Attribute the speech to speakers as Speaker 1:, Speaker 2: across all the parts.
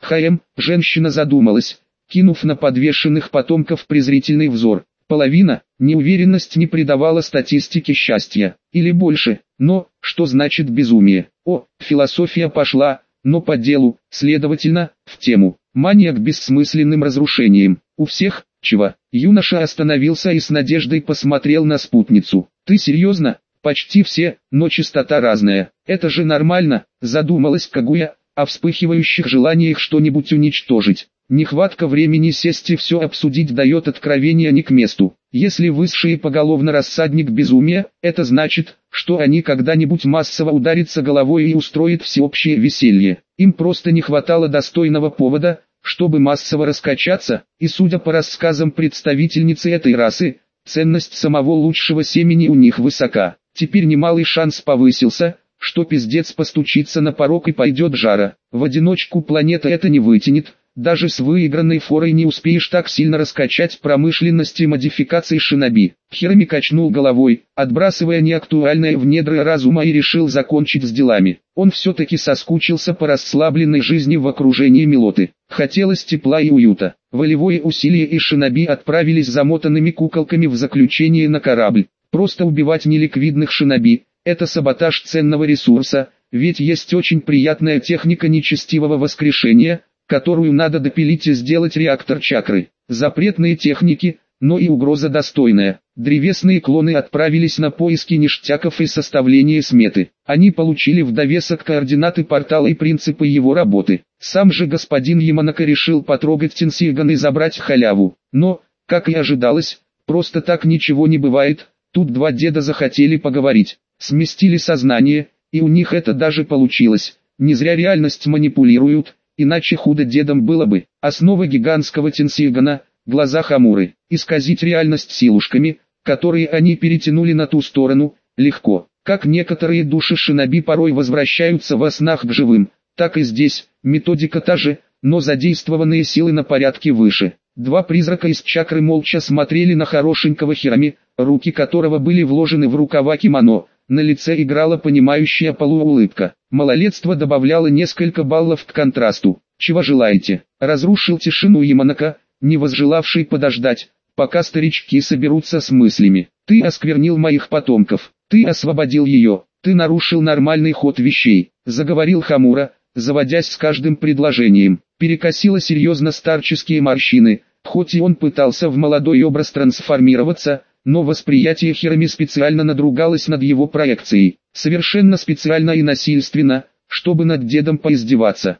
Speaker 1: Женщина задумалась, кинув на подвешенных потомков презрительный взор. Половина, неуверенность не придавала статистике счастья, или больше, но, что значит безумие? Философия пошла, но по делу, следовательно, в тему. Мания к бессмысленным разрушениям. У всех, чего? Юноша остановился и с надеждой посмотрел на спутницу. Ты серьезно? Почти все, но частота разная. Это же нормально, задумалась Кагуя, о вспыхивающих желаниях что-нибудь уничтожить. Нехватка времени сесть и все обсудить дает откровения не к месту. Если высшие поголовно рассадник безумия, это значит, что они когда-нибудь массово ударятся головой и устроят всеобщее веселье. Им просто не хватало достойного повода, чтобы массово раскачаться, и судя по рассказам представительницы этой расы, ценность самого лучшего семени у них высока. Теперь немалый шанс повысился, что пиздец постучится на порог и пойдет жара. В одиночку планета это не вытянет. Даже с выигранной форой не успеешь так сильно раскачать промышленность и модификации шиноби. Хироми качнул головой, отбрасывая неактуальное в недры разума, и решил закончить с делами. Он все-таки соскучился по расслабленной жизни в окружении Милоты. Хотелось тепла и уюта. Волевое усилие и шиноби отправились замотанными куколками в заключение на корабль. Просто убивать неликвидных шиноби – это саботаж ценного ресурса, ведь есть очень приятная техника нечестивого воскрешения – которую надо допилить и сделать реактор чакры. Запретные техники, но и угроза достойная. Древесные клоны отправились на поиски ништяков и составление сметы. Они получили в довесок координаты портала и принципы его работы. Сам же господин Яманака решил потрогать Тенсиган и забрать халяву. Но, как и ожидалось, просто так ничего не бывает. Тут два деда захотели поговорить. Сместили сознание, и у них это даже получилось. Не зря реальность манипулируют. Иначе худо дедом было бы. Основа гигантского Тенсигана – глаза Хамуры. Исказить реальность силушками, которые они перетянули на ту сторону, легко. Как некоторые души шиноби порой возвращаются во снах к живым, так и здесь, методика та же, но задействованные силы на порядке выше. Два призрака из чакры молча смотрели на хорошенького Хироми, руки которого были вложены в рукава кимоно. На лице играла понимающая полуулыбка. Малолетство добавляло несколько баллов к контрасту. «Чего желаете?» Разрушил тишину Яманака, не возжелавший подождать, пока старички соберутся с мыслями. «Ты осквернил моих потомков, ты освободил ее, ты нарушил нормальный ход вещей», заговорил Хамура, заводясь с каждым предложением. Перекосило серьезно старческие морщины, хоть и он пытался в молодой образ трансформироваться, но восприятие Хироми специально надругалось над его проекцией, совершенно специально и насильственно, чтобы над дедом поиздеваться.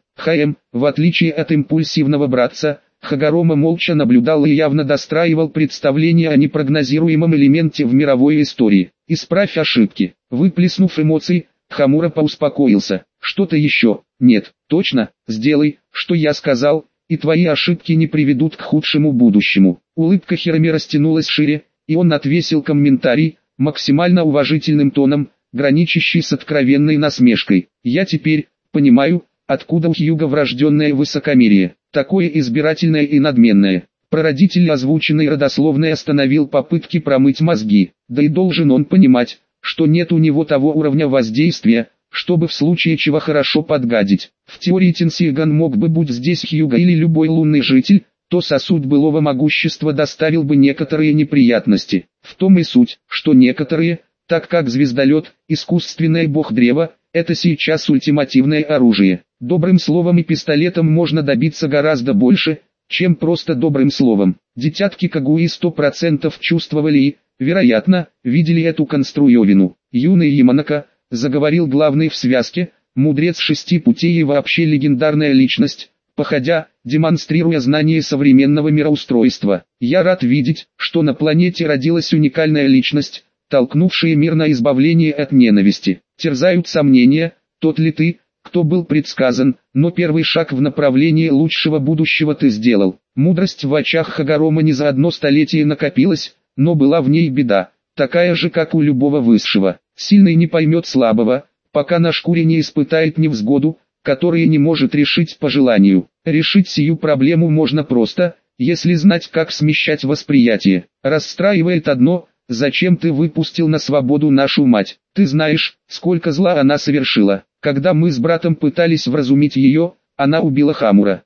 Speaker 1: В отличие от импульсивного братца, Хагорома молча наблюдал и явно достраивал представление о непрогнозируемом элементе в мировой истории. «Исправь ошибки». Выплеснув эмоций, Хамура поуспокоился. «Что-то еще?» «Нет, точно, сделай, что я сказал, и твои ошибки не приведут к худшему будущему». Улыбка Хироми растянулась шире, и он отвесил комментарий, максимально уважительным тоном, граничащий с откровенной насмешкой. «Я теперь понимаю, откуда у Хьюга врожденное высокомерие, такое избирательное и надменное». Прародитель озвученной родословной остановил попытки промыть мозги, да и должен он понимать, что нет у него того уровня воздействия, чтобы в случае чего хорошо подгадить. В теории Тенсиган мог бы будь здесь Хьюга или любой лунный житель, то сосуд былого могущества доставил бы некоторые неприятности. В том и суть, что некоторые, так как звездолет, искусственное бог-древо, это сейчас ультимативное оружие. Добрым словом и пистолетом можно добиться гораздо больше, чем просто добрым словом. Детятки Кагуи 100% чувствовали и, вероятно, видели эту конструевину. Юный Яманака, заговорил главный в связке, мудрец 6 путей и вообще легендарная личность, походя, демонстрируя знание современного мироустройства. «Я рад видеть, что на планете родилась уникальная личность, толкнувшая мир на избавление от ненависти. Терзают сомнения, тот ли ты, кто был предсказан, но первый шаг в направлении лучшего будущего ты сделал». Мудрость в очах Хагорома не за одно столетие накопилась, но была в ней беда, такая же как у любого высшего. Сильный не поймет слабого, пока на шкуре не испытает невзгоду, которые не может решить по желанию. Решить сию проблему можно просто, если знать, как смещать восприятие. Расстраивает одно: зачем ты выпустил на свободу нашу мать? Ты знаешь, сколько зла она совершила. Когда мы с братом пытались вразумить ее, она убила Хамура.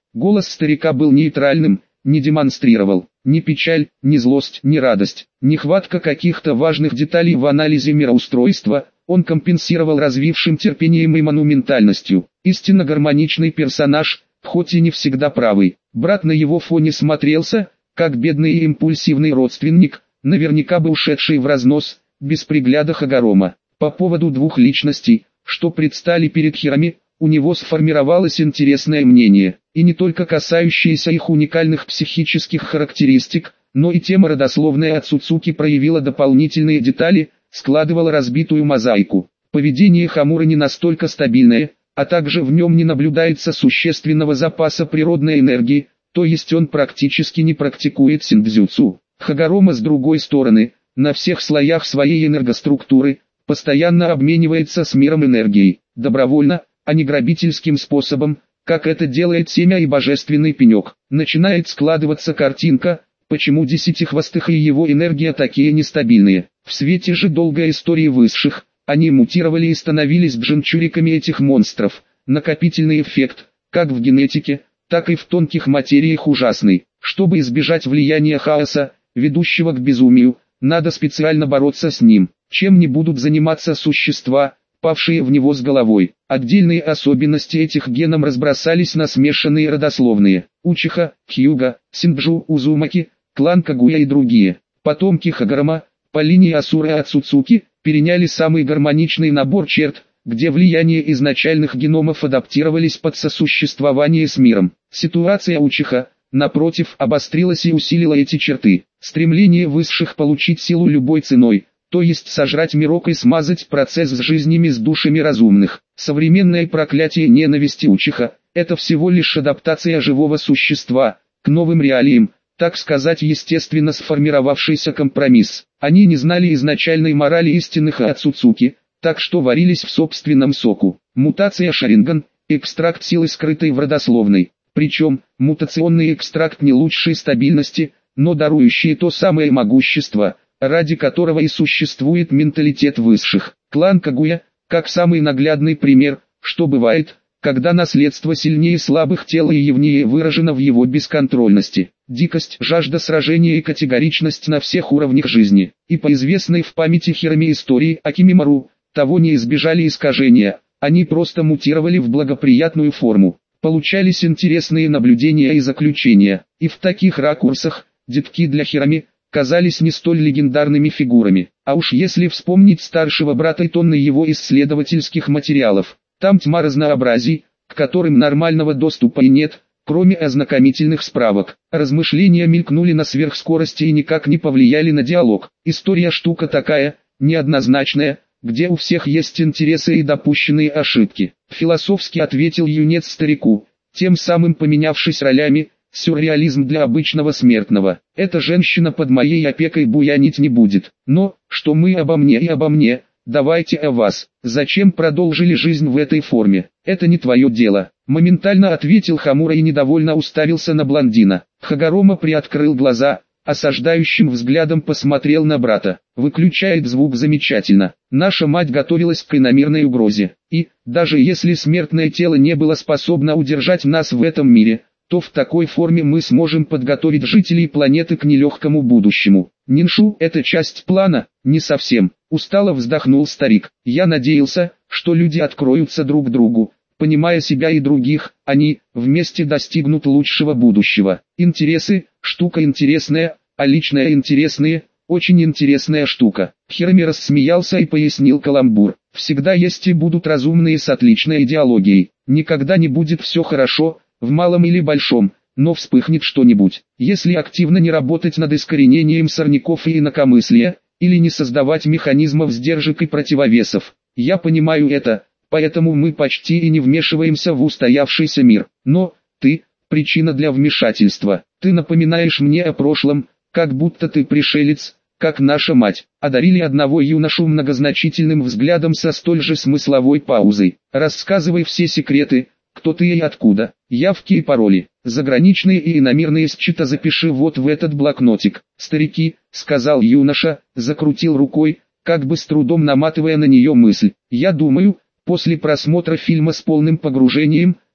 Speaker 1: Голос старика был нейтральным, не демонстрировал ни печаль, ни злость, ни радость. Нехватка каких-то важных деталей в анализе мироустройства он компенсировал развившим терпением и монументальностью. Истинно гармоничный персонаж, хоть и не всегда правый. Брат на его фоне смотрелся, как бедный и импульсивный родственник, наверняка бы ушедший в разнос, без пригляда Хагорома. По поводу двух личностей, что предстали перед Хирами, у него сформировалось интересное мнение, и не только касающееся их уникальных психических характеристик, но и тема родословная от Цуцуки проявила дополнительные детали, складывала разбитую мозаику. Поведение Хамуры не настолько стабильное, а также в нем не наблюдается существенного запаса природной энергии, то есть он практически не практикует синдзюцу. Хагорома с другой стороны, на всех слоях своей энергоструктуры, постоянно обменивается с миром энергией, добровольно, а не грабительским способом, как это делает семя и божественный пенек. Начинает складываться картинка, почему десятихвостых и его энергия такие нестабильные. В свете же долгой истории высших, они мутировали и становились джинчуриками этих монстров. Накопительный эффект, как в генетике, так и в тонких материях ужасный. Чтобы избежать влияния хаоса, ведущего к безумию, надо специально бороться с ним. Чем не будут заниматься существа, павшие в него с головой. Отдельные особенности этих генов разбросались на смешанные родословные. Учиха, Хьюга, Синджу, Узумаки, клан Кагуя и другие. Потомки Хагорома, по линии Асуры от Цуцуки, переняли самый гармоничный набор черт, где влияние изначальных геномов адаптировались под сосуществование с миром. Ситуация Учиха, напротив, обострилась и усилила эти черты. Стремление высших получить силу любой ценой, то есть сожрать мирок и смазать процесс с жизнями с душами разумных. Современное проклятие ненависти Учиха – это всего лишь адаптация живого существа к новым реалиям, так сказать, естественно сформировавшийся компромисс. Они не знали изначальной морали истинных Ацуцуки, так что варились в собственном соку. Мутация Шаринган – экстракт силы, скрытой в родословной. Причем, мутационный экстракт не лучшей стабильности, но дарующий то самое могущество, ради которого и существует менталитет высших. Клан Кагуя, как самый наглядный пример, что бывает, когда наследство сильнее слабых тел и явнее выражено в его бесконтрольности. Дикость, жажда сражения и категоричность на всех уровнях жизни. И по известной в памяти Хирами истории Акимимару, того не избежали искажения, они просто мутировали в благоприятную форму. Получались интересные наблюдения и заключения, и в таких ракурсах, детки для Хирами, казались не столь легендарными фигурами. А уж если вспомнить старшего брата и тонны его исследовательских материалов, там тьма разнообразий, к которым нормального доступа и нет, кроме ознакомительных справок. Размышления мелькнули на сверхскорости и никак не повлияли на диалог. История штука такая, неоднозначная, где у всех есть интересы и допущенные ошибки. Философски ответил юнец старику, тем самым поменявшись ролями. Сюрреализм для обычного смертного. Эта женщина под моей опекой буянить не будет. Но, что мы обо мне и обо мне, давайте о вас. Зачем продолжили жизнь в этой форме? Это не твое дело. Моментально ответил Хамура и недовольно уставился на блондина. Хагорома приоткрыл глаза, осаждающим взглядом посмотрел на брата. Выключает звук замечательно. Наша мать готовилась к иномирной угрозе. И, даже если смертное тело не было способно удержать нас в этом мире, то в такой форме мы сможем подготовить жителей планеты к нелегкому будущему. Ниншу – это часть плана? Не совсем. Устало вздохнул старик. Я надеялся, что люди откроются друг другу, понимая себя и других, они вместе достигнут лучшего будущего. Интересы – штука интересная, а личное интересные – очень интересная штука. Хирами рассмеялся и пояснил каламбур. Всегда есть и будут разумные с отличной идеологией. Никогда не будет все хорошо, в малом или большом, но вспыхнет что-нибудь. Если активно не работать над искоренением сорняков и инакомыслия, или не создавать механизмов сдержек и противовесов. Я понимаю это, поэтому мы почти и не вмешиваемся в устоявшийся мир. Но, ты – причина для вмешательства. Ты напоминаешь мне о прошлом, как будто ты пришелец, как наша мать. Одарили одного юношу многозначительным взглядом со столь же смысловой паузой. Рассказывай все секреты. Кто ты и откуда, явки и пароли, заграничные и иномирные счета запиши вот в этот блокнотик. Старики, сказал юноша, закрутил рукой, как бы с трудом наматывая на нее мысль. Я думаю, после просмотра фильма с полным погружением,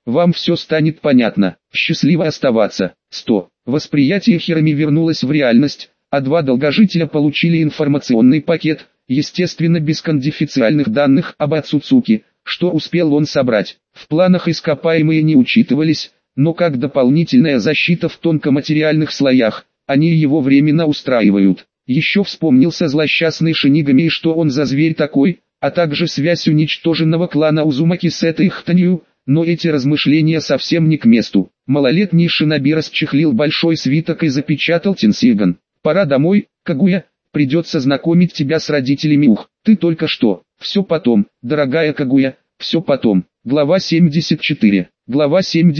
Speaker 1: вам все станет понятно. Счастливо оставаться. 100. Восприятие Хирами вернулось в реальность, а два долгожителя получили информационный пакет, естественно без конфиденциальных данных об Ацуцуки, что успел он собрать. В планах ископаемые не учитывались, но как дополнительная защита в тонкоматериальных слоях, они его временно устраивают. Еще вспомнился злосчастный Шинигами и что он за зверь такой, а также связь уничтоженного клана Узумаки с этой Хтанью, но эти размышления совсем не к месту. Малолетний шиноби расчехлил большой свиток и запечатал Тенсиган. «Пора домой, Кагуя, придется знакомить тебя с родителями. Ух, ты только что, все потом, дорогая Кагуя, все потом». Глава 74. Глава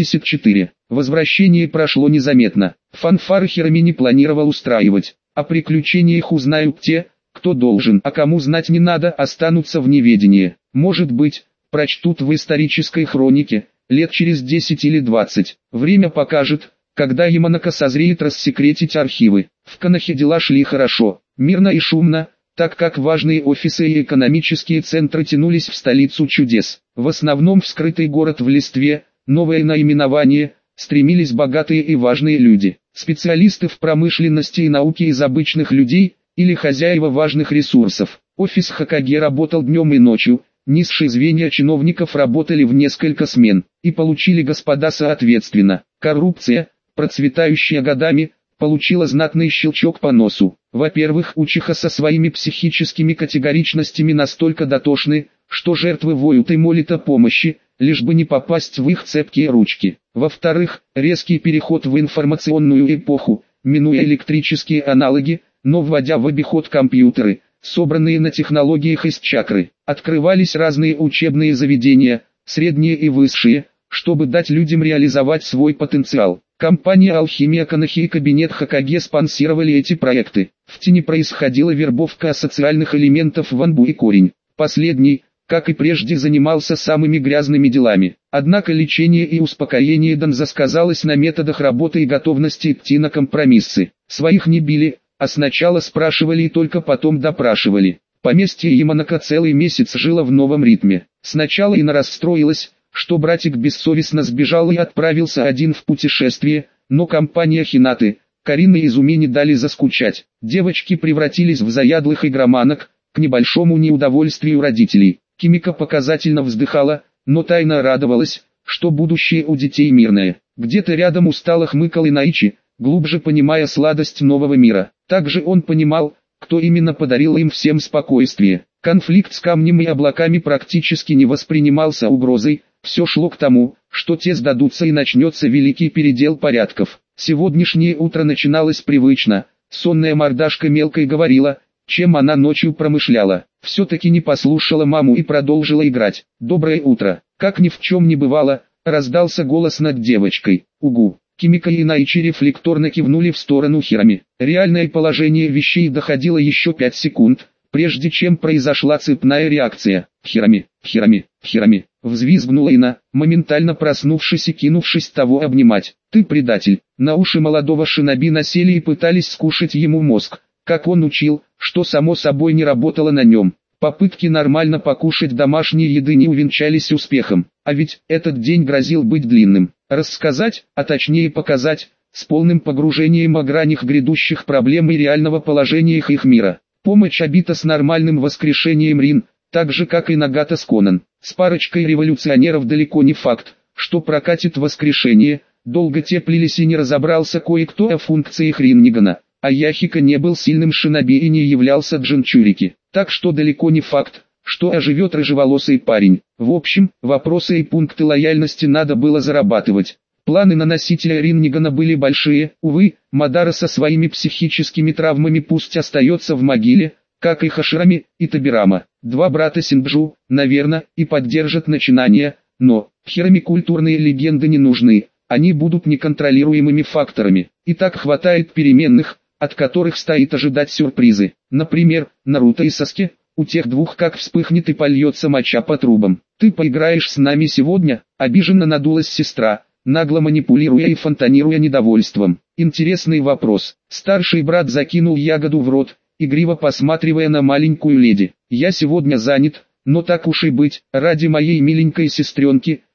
Speaker 1: 74. Возвращение прошло незаметно. Фанфары Хирами не планировал устраивать. О приключениях узнают те, кто должен, а кому знать не надо, останутся в неведении. Может быть, прочтут в исторической хронике, лет через 10 или 20. Время покажет, когда Яманака созреет рассекретить архивы. В Конохе дела шли хорошо, мирно и шумно, так как важные офисы и экономические центры тянулись в столицу чудес. В основном в скрытый город в листве, новое наименование, стремились богатые и важные люди. Специалисты в промышленности и науке из обычных людей, или хозяева важных ресурсов. Офис Хокаге работал днем и ночью, низшие звенья чиновников работали в несколько смен, и получили господа соответственно. Коррупция, процветающая годами, получила знатный щелчок по носу. Во-первых, Учиха со своими психическими категоричностями настолько дотошны, что жертвы воют и молят о помощи, лишь бы не попасть в их цепкие ручки. Во-вторых, резкий переход в информационную эпоху, минуя электрические аналоги, но вводя в обиход компьютеры, собранные на технологиях из чакры. Открывались разные учебные заведения, средние и высшие, чтобы дать людям реализовать свой потенциал. Компания «Алхимия Конохи» и кабинет Хокаге спонсировали эти проекты. В тени происходила вербовка асоциальных элементов в Анбу и Корень. Последний, как и прежде, занимался самыми грязными делами. Однако лечение и успокоение Донза сказалось на методах работы и готовности идти на компромиссы. Своих не били, а сначала спрашивали и только потом допрашивали. Поместье Яманака целый месяц жило в новом ритме. Сначала Ина расстроилась, что братик бессовестно сбежал и отправился один в путешествие, но компания Хинаты, Карина и Изуми не дали заскучать. Девочки превратились в заядлых игроманок, к небольшому неудовольствию родителей. Кимика показательно вздыхала, но тайно радовалась, что будущее у детей мирное. Где-то рядом устало хмыкал Инаичи, глубже понимая сладость нового мира. Также он понимал, кто именно подарил им всем спокойствие. Конфликт с камнем и облаками практически не воспринимался угрозой, все шло к тому, что те сдадутся и начнется великий передел порядков. Сегодняшнее утро начиналось привычно, сонная мордашка мелкой говорила, чем она ночью промышляла. Все-таки не послушала маму и продолжила играть. «Доброе утро!» Как ни в чем не бывало, раздался голос над девочкой. «Угу!» Кимика и Наичи рефлекторно кивнули в сторону Хирами. Реальное положение вещей доходило еще 5 секунд, прежде чем произошла цепная реакция. «Хирами, Хирами, Хирами!» Взвизгнула Ина, моментально проснувшись и кинувшись того обнимать. «Ты предатель!» На уши молодого шиноби насели и пытались скушать ему мозг, как он учил, что само собой не работало на нем. Попытки нормально покушать домашней еды не увенчались успехом, а ведь этот день грозил быть длинным. Рассказать, а точнее показать, с полным погружением о гранях грядущих проблем и реального положения их мира. Помощь Обита с нормальным воскрешением Рин, так же как и Нагата с Конан. С парочкой революционеров далеко не факт, что прокатит воскрешение. Долго теплились и не разобрался кое-кто о функциях Риннигана. А Яхика не был сильным шиноби и не являлся Джинчурики, так что далеко не факт, что оживет рыжеволосый парень. В общем, вопросы и пункты лояльности надо было зарабатывать. Планы на носителя Риннигана были большие, увы, Мадара со своими психическими травмами пусть остается в могиле, как и Хаширами и Табирама. Два брата Синджу, наверное, и поддержат начинание, но Хирами культурные легенды не нужны, они будут неконтролируемыми факторами. И так хватает переменных, от которых стоит ожидать сюрпризы. Например, Наруто и Саске, у тех двух как вспыхнет и польется моча по трубам. «Ты поиграешь с нами сегодня?» — обиженно надулась сестра, нагло манипулируя и фонтанируя недовольством. Интересный вопрос. Старший брат закинул ягоду в рот, игриво посматривая на маленькую леди. «Я сегодня занят, но так уж и быть, ради моей миленькой сестренки,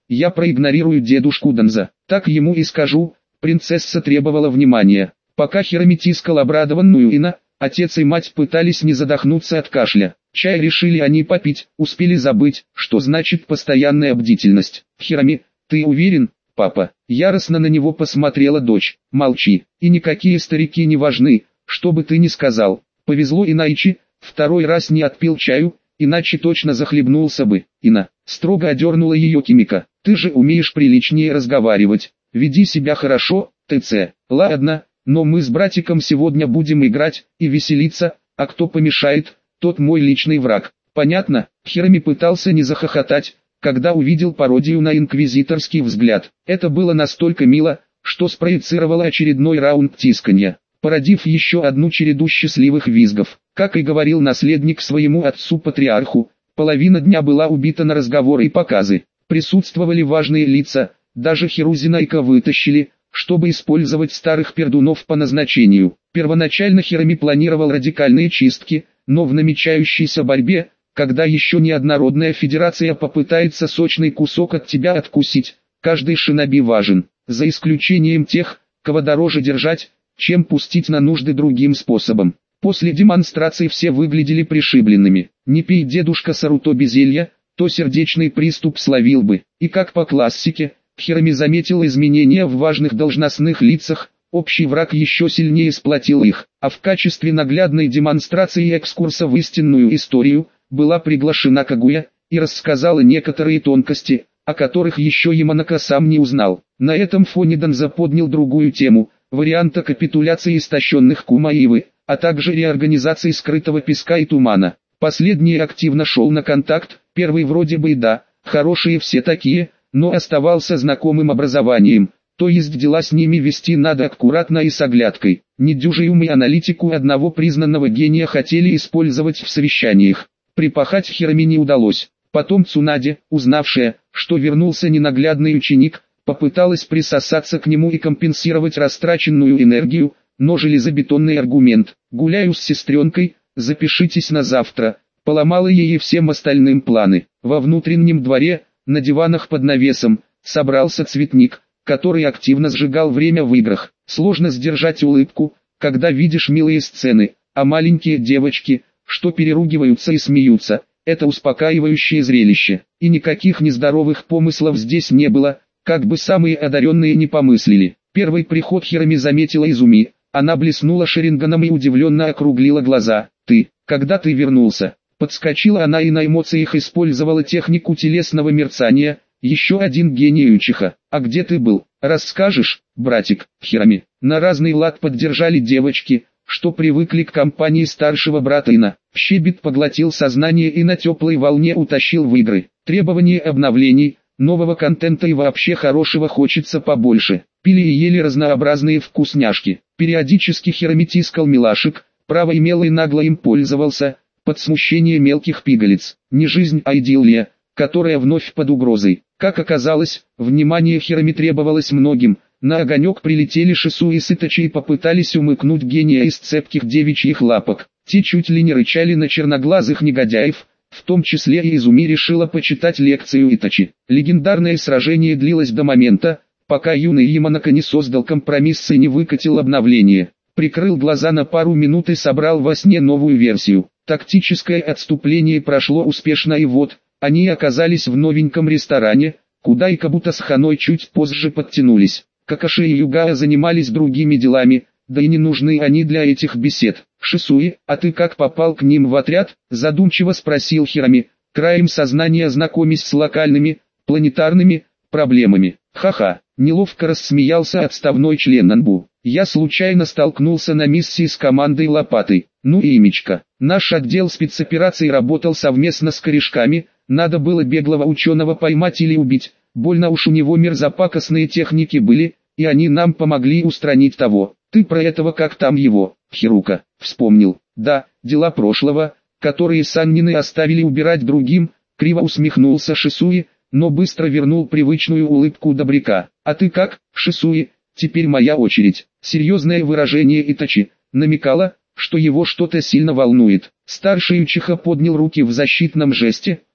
Speaker 1: я проигнорирую дедушку Данза. Так ему и скажу. Принцесса требовала внимания. Пока Хироми тискал обрадованную Ина, отец и мать пытались не задохнуться от кашля. Чай решили они попить, успели забыть, что значит постоянная бдительность. Хироми, ты уверен, папа? Яростно на него посмотрела дочь. Молчи, и никакие старики не важны, что бы ты ни сказал. Повезло Инайчи, второй раз не отпил чаю, иначе точно захлебнулся бы. Ина строго одернула ее Кимика. Ты же умеешь приличнее разговаривать. Веди себя хорошо, ТЦ. Ладно, но мы с братиком сегодня будем играть и веселиться, а кто помешает, тот мой личный враг. Понятно? Хироми пытался не захохотать, когда увидел пародию на инквизиторский взгляд. Это было настолько мило, что спроецировало очередной раунд тисканья, породив еще одну череду счастливых визгов. Как и говорил наследник своему отцу-патриарху, половина дня была убита на разговоры и показы. Присутствовали важные лица, даже Хирузинайка вытащили, чтобы использовать старых пердунов по назначению. Первоначально Хироми планировал радикальные чистки, но в намечающейся борьбе, когда еще неоднородная федерация попытается сочный кусок от тебя откусить, каждый шиноби важен, за исключением тех, кого дороже держать, чем пустить на нужды другим способом. После демонстрации все выглядели пришибленными. Не пей дедушка Саруто безелья, то сердечный приступ словил бы. И как по классике, Хироми заметил изменения в важных должностных лицах, общий враг еще сильнее сплотил их, а в качестве наглядной демонстрации экскурса в истинную историю, была приглашена Кагуя, и рассказала некоторые тонкости, о которых еще Яманака сам не узнал. На этом фоне Данза поднял другую тему, варианта капитуляции истощенных Кумаивы, а также реорганизации скрытого песка и тумана. Последний активно шел на контакт, первый вроде бы и да, хорошие все такие, но оставался знакомым образованием, то есть дела с ними вести надо аккуратно и с оглядкой. Недюжий ум и аналитику одного признанного гения хотели использовать в совещаниях. Припахать Хироми не удалось. Потом Цунаде, узнавшая, что вернулся ненаглядный ученик, попыталась присосаться к нему и компенсировать растраченную энергию, но железобетонный аргумент «гуляю с сестренкой, запишитесь на завтра», поломала ей и всем остальным планы. Во внутреннем дворе, на диванах под навесом, собрался цветник, который активно сжигал время в играх. Сложно сдержать улыбку, когда видишь милые сцены, а маленькие девочки, что переругиваются и смеются, это успокаивающее зрелище. И никаких нездоровых помыслов здесь не было, как бы самые одаренные не помыслили. Первый приход Хироми заметила Изуми, она блеснула шаринганом и удивленно округлила глаза. «Ты, когда ты вернулся?» Подскочила она и на эмоциях использовала технику телесного мерцания, еще один гений Учиха. «А где ты был? Расскажешь, братик?» Хироми на разный лад поддержали девочки, что привыкли к компании старшего брата Ина. Щебет поглотил сознание и на теплой волне утащил в игры. Требования обновлений, нового контента и вообще хорошего хочется побольше. Пили и ели разнообразные вкусняшки. Периодически Хироми тискал милашек, право имел и нагло им пользовался, под смущение мелких пигалиц. Не жизнь, а идиллия, которая вновь под угрозой. Как оказалось, внимание Хироми требовалось многим. На огонек прилетели Шису и Сыточи и попытались умыкнуть гения из цепких девичьих лапок. Те чуть ли не рычали на черноглазых негодяев, в том числе и Изуми решила почитать лекцию Итачи. Легендарное сражение длилось до момента, пока юный Яманака не создал компромисс и не выкатил обновление. Прикрыл глаза на пару минут и собрал во сне новую версию. Тактическое отступление прошло успешно, и вот, они оказались в новеньком ресторане, куда и Кабуто с Ханой чуть позже подтянулись. Какаши и Югая занимались другими делами, да и не нужны они для этих бесед. «Шисуи, а ты как попал к ним в отряд?» – задумчиво спросил Хироми, краем сознания знакомясь с локальными, планетарными проблемами. «Ха-ха», – неловко рассмеялся отставной член Нанбу. «Я случайно столкнулся на миссии с командой Лопатой. Ну и имечко. Наш отдел спецопераций работал совместно с корешками, надо было беглого ученого поймать или убить, больно уж у него мерзопакостные техники были, и они нам помогли устранить того. Ты про этого как там его?» Хирука вспомнил. «Да, дела прошлого, которые Саннины оставили убирать другим», криво усмехнулся Шисуи, но быстро вернул привычную улыбку добряка. «А ты как, Шисуи, теперь моя очередь». Серьезное выражение Итачи намекало, что его что-то сильно волнует. Старший Учиха поднял руки в защитном жесте,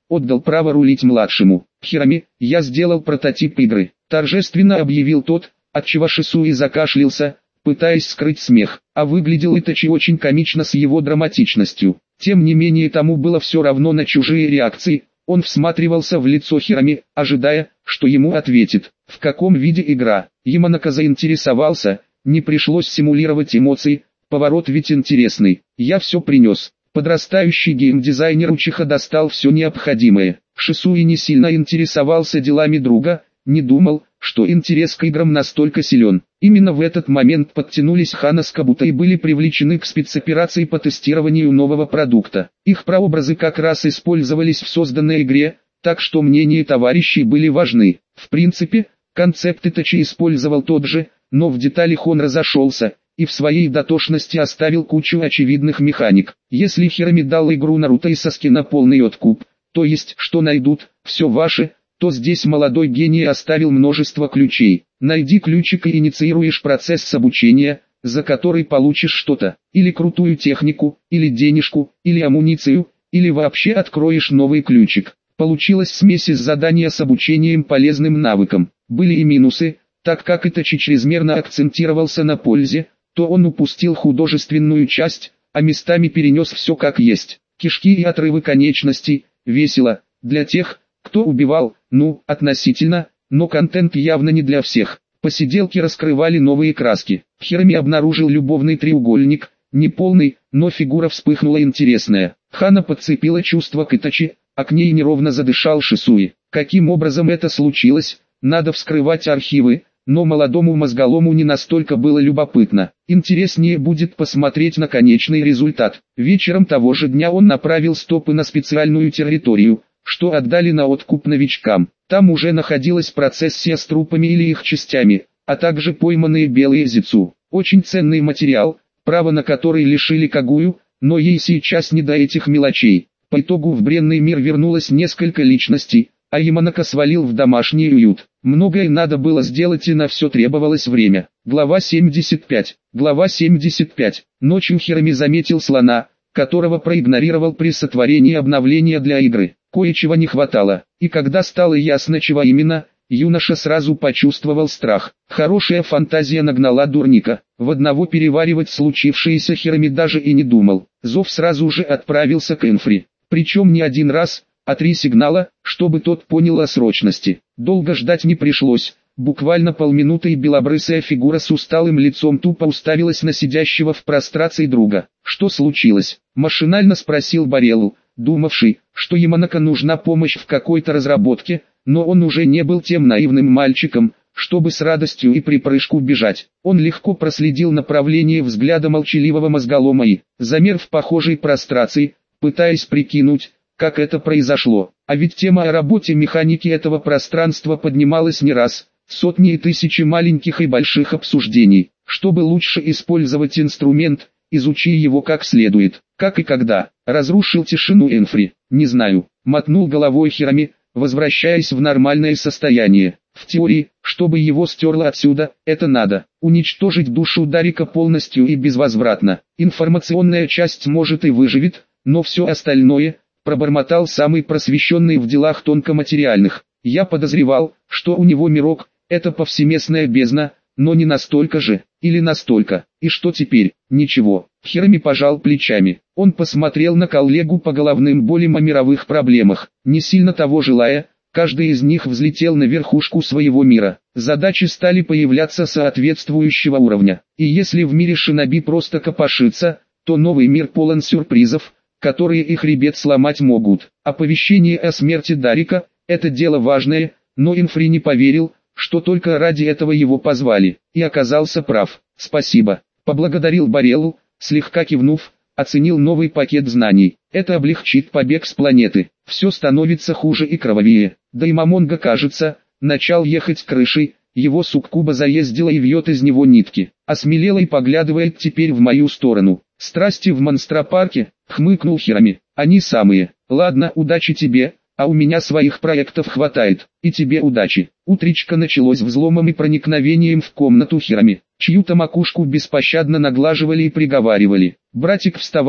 Speaker 1: отдал право рулить младшему. Хирами, я сделал прототип игры, торжественно объявил тот, отчего Шисуи закашлялся, пытаясь скрыть смех, а выглядел Итачи очень комично с его драматичностью. Тем не менее тому было все равно на чужие реакции, он всматривался в лицо Хирами, ожидая, что ему ответит. В каком виде игра? Яманака заинтересовался, не пришлось симулировать эмоции, поворот ведь интересный. Я все принес. Подрастающий геймдизайнер Учиха достал все необходимое. Шисуи не сильно интересовался делами друга, не думал, что интерес к играм настолько силен. Именно в этот момент подтянулись Хана с Кабуто и были привлечены к спецоперации по тестированию нового продукта. Их прообразы как раз использовались в созданной игре, так что мнения товарищей были важны. В принципе, концепт Итачи использовал тот же, но в деталях он разошелся, и в своей дотошности оставил кучу очевидных механик. Если Хирами дал игру Наруто и Саске на полный откуп, то есть что найдут, все ваше, то здесь молодой гений оставил множество ключей. Найди ключик и инициируешь процесс обучения, за который получишь что-то, или крутую технику, или денежку, или амуницию, или вообще откроешь новый ключик. Получилась смесь из задания с обучением полезным навыкам. Были и минусы, так как Итачи чрезмерно акцентировался на пользе, то он упустил художественную часть, а местами перенес все как есть. Кишки и отрывы конечностей, весело, для тех, кто убивал, относительно, но контент явно не для всех. Посиделки раскрывали новые краски. Хирами обнаружил любовный треугольник, неполный, но фигура вспыхнула интересная. Хана подцепила чувство к Итачи, а к ней неровно задышал Шисуи. Каким образом это случилось, надо вскрывать архивы, но молодому мозголому не настолько было любопытно. Интереснее будет посмотреть на конечный результат. Вечером того же дня он направил стопы на специальную территорию, что отдали на откуп новичкам. Там уже находилась процессия с трупами или их частями, а также пойманные белые зицу. Очень ценный материал, право на который лишили Кагую, но ей сейчас не до этих мелочей. По итогу в бренный мир вернулось несколько личностей, а Яманака свалил в домашний уют. Многое надо было сделать и на все требовалось время. Глава 75. Глава 75. Ночью Хирами заметил слона, которого проигнорировал при сотворении обновления для игры. Кое-чего не хватало, и когда стало ясно чего именно, юноша сразу почувствовал страх. Хорошая фантазия нагнала дурника. В одного переваривать случившееся Хирами даже и не думал. Зов сразу же отправился к Энфри. Причем не один раз, а 3 сигнала, чтобы тот понял о срочности. Долго ждать не пришлось. Буквально полминуты и белобрысая фигура с усталым лицом тупо уставилась на сидящего в прострации друга. «Что случилось?» – машинально спросил Бареллу, думавший, что Яманака нужна помощь в какой-то разработке, но он уже не был тем наивным мальчиком, чтобы с радостью и припрыжку бежать. Он легко проследил направление взгляда молчаливого мозголома и замер в похожей прострации, пытаясь прикинуть, как это произошло. А ведь тема о работе механики этого пространства поднималась не раз, сотни и тысячи маленьких и больших обсуждений. Чтобы лучше использовать инструмент, изучи его как следует. Как и когда. Разрушил тишину Энфри. Не знаю. Мотнул головой Хирами, возвращаясь в нормальное состояние. В теории, чтобы его стерло отсюда, это надо уничтожить душу Дарика полностью и безвозвратно. Информационная часть может и выживет, но все остальное, пробормотал самый просвещенный в делах тонкоматериальных. Я подозревал, что у него мирок, это повсеместная бездна, но не настолько же, или настолько. И что теперь? Ничего. Хирами пожал плечами. Он посмотрел на коллегу по головным болям о мировых проблемах. Не сильно того желая, каждый из них взлетел на верхушку своего мира. Задачи стали появляться соответствующего уровня. И если в мире шиноби просто копошится, то новый мир полон сюрпризов, которые их хребет сломать могут. Оповещение о смерти Дарика – это дело важное, но Энфри не поверил, что только ради этого его позвали, и оказался прав. «Спасибо», – поблагодарил Бареллу, слегка кивнув, оценил новый пакет знаний. Это облегчит побег с планеты. Все становится хуже и кровавее. Да и Мамонга, кажется, начал ехать крышей, его суккуба заездила и вьет из него нитки. Осмелела и поглядывает теперь в мою сторону. «Страсти в монстропарке», — хмыкнул Хирами. «Они самые. Ладно, удачи тебе, а у меня своих проектов хватает. И тебе удачи». Утречка началось взломом и проникновением в комнату Хирами. Чью-то макушку беспощадно наглаживали и приговаривали. «Братик, вставай,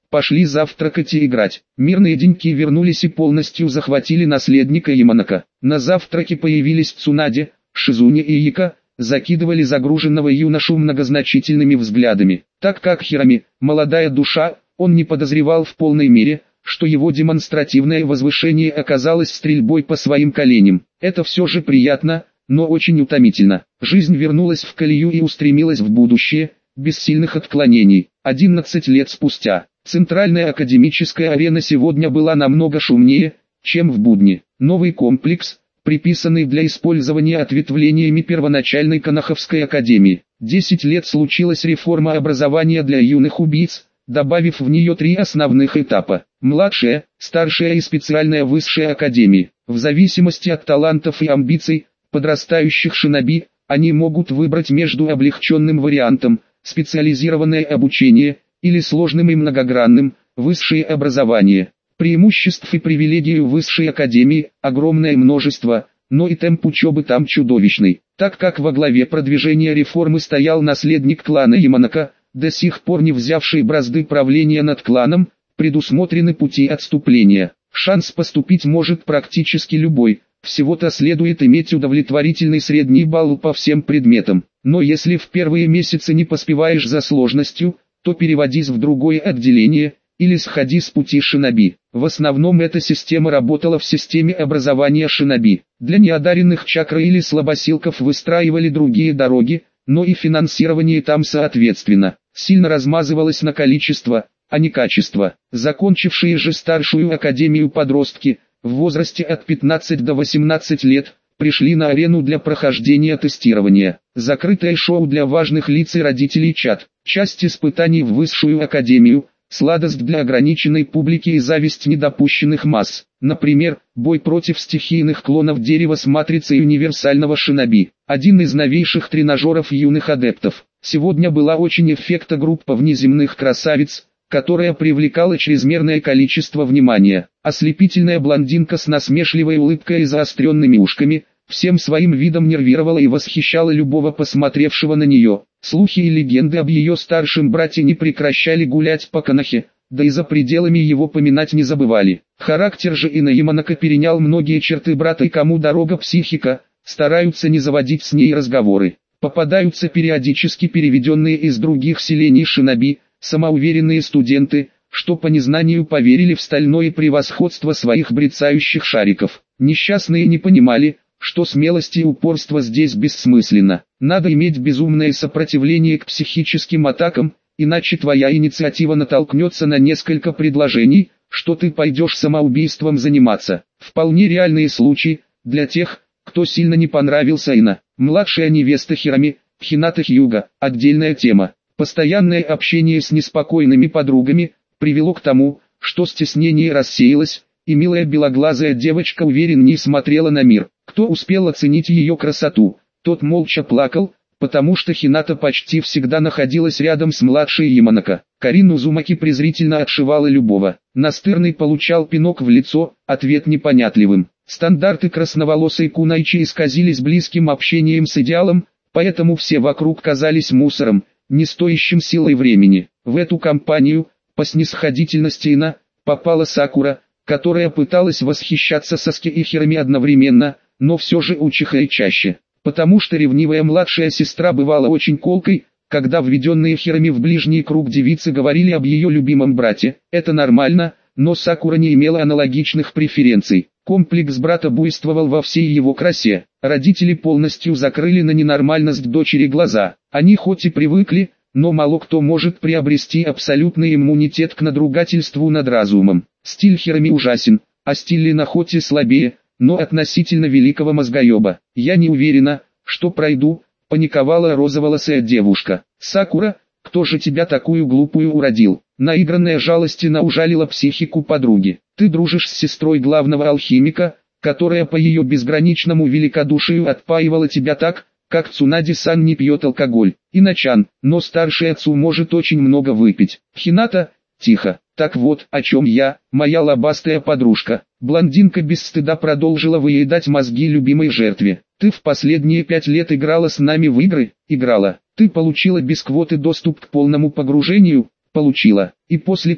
Speaker 1: пошли завтракать и играть. Мирные деньки вернулись и полностью захватили наследника Яманака. На завтраке появились Цунаде, Шизуни и Ика, закидывали загруженного юношу многозначительными взглядами. Так как Хирами, молодая душа, он не подозревал в полной мере, что его демонстративное возвышение оказалось стрельбой по своим коленям. Это все же приятно, но очень утомительно. Жизнь вернулась в колею и устремилась в будущее, без сильных отклонений. 11 лет спустя, центральная академическая арена сегодня была намного шумнее, чем в будни. Новый комплекс, приписанный для использования ответвлениями первоначальной Канаховской академии. 10 лет случилась реформа образования для юных убийц, добавив в нее 3 основных этапа: младшая, старшая и специальная высшая академии. В зависимости от талантов и амбиций подрастающих шиноби, они могут выбрать между облегченным вариантом, специализированное обучение, или сложным и многогранным, высшее образование. Преимуществ и привилегий у высшей академии огромное множество, но и темп учебы там чудовищный. Так как во главе продвижения реформы стоял наследник клана Яманака, до сих пор не взявший бразды правления над кланом, предусмотрены пути отступления. Шанс поступить может практически любой, всего-то следует иметь удовлетворительный средний балл по всем предметам. Но если в первые месяцы не поспеваешь за сложностью, то переводись в другое отделение, или сходи с пути шиноби. В основном эта система работала в системе образования шиноби. Для неодаренных чакры или слабосилков выстраивали другие дороги, но и финансирование там соответственно сильно размазывалось на количество, а не качество. Закончившие же старшую академию подростки, в возрасте от 15 до 18 лет, пришли на арену для прохождения тестирования. Закрытое шоу для важных лиц и родителей чат. Часть испытаний в высшую академию, сладость для ограниченной публики и зависть недопущенных масс. Например, бой против стихийных клонов дерева с матрицей универсального шиноби. Один из новейших тренажеров юных адептов. Сегодня была очень эффектна группа внеземных красавиц, которая привлекала чрезмерное количество внимания. Ослепительная блондинка с насмешливой улыбкой и заостренными ушками, всем своим видом нервировала и восхищала любого посмотревшего на нее. Слухи и легенды об ее старшем брате не прекращали гулять по Канахе, да и за пределами его поминать не забывали. Характер же Ина Яманака перенял многие черты брата, и кому дорога психика, стараются не заводить с ней разговоры. Попадаются периодически переведенные из других селений шиноби, самоуверенные студенты, что по незнанию поверили в стальное превосходство своих брецающих шариков. Несчастные не понимали, что смелость и упорство здесь бессмысленно. Надо иметь безумное сопротивление к психическим атакам, иначе твоя инициатива натолкнется на несколько предложений, что ты пойдешь самоубийством заниматься. Вполне реальные случаи, для тех, кто сильно не понравился Ина. Младшая невеста Хирами, Хината Хьюга, отдельная тема. Постоянное общение с неспокойными подругами привело к тому, что стеснение рассеялось, и милая белоглазая девочка увереннее смотрела на мир. Кто успел оценить ее красоту, тот молча плакал, потому что Хината почти всегда находилась рядом с младшей Яманака. Карин Узумаки презрительно отшивала любого. Настырный получал пинок в лицо, ответ непонятливым. Стандарты красноволосой Кунайчи исказились близким общением с идеалом, поэтому все вокруг казались мусором, не стоящим силой времени. В эту компанию, по снисходительности Ина, попала Сакура, которая пыталась восхищаться Саски и Хирами одновременно, но все же учихая чаще. Потому что ревнивая младшая сестра бывала очень колкой, когда введенные Хирами в ближний круг девицы говорили об ее любимом брате. Это нормально, но Сакура не имела аналогичных преференций. Комплекс брата буйствовал во всей его красе. Родители полностью закрыли на ненормальность дочери глаза. Они хоть и привыкли, но мало кто может приобрести абсолютный иммунитет к надругательству над разумом. Стиль Хирами ужасен, а стиль Лина хоть и слабее, но относительно великого мозгоеба. Я не уверена, что пройду, паниковала розоволосая девушка. Сакура, кто же тебя такую глупую уродил? Наигранная жалость ужалила психику подруги. Ты дружишь с сестрой главного алхимика, которая по ее безграничному великодушию отпаивала тебя так, как Цунади-сан не пьет алкоголь. Иначан, но старший отцу может очень много выпить. Хината, тихо. Так вот, о чем я, моя лобастая подружка. Блондинка без стыда продолжила выедать мозги любимой жертве. Ты в последние 5 лет играла с нами в игры? Играла. Ты получила без квоты доступ к полному погружению? Получила. И после того,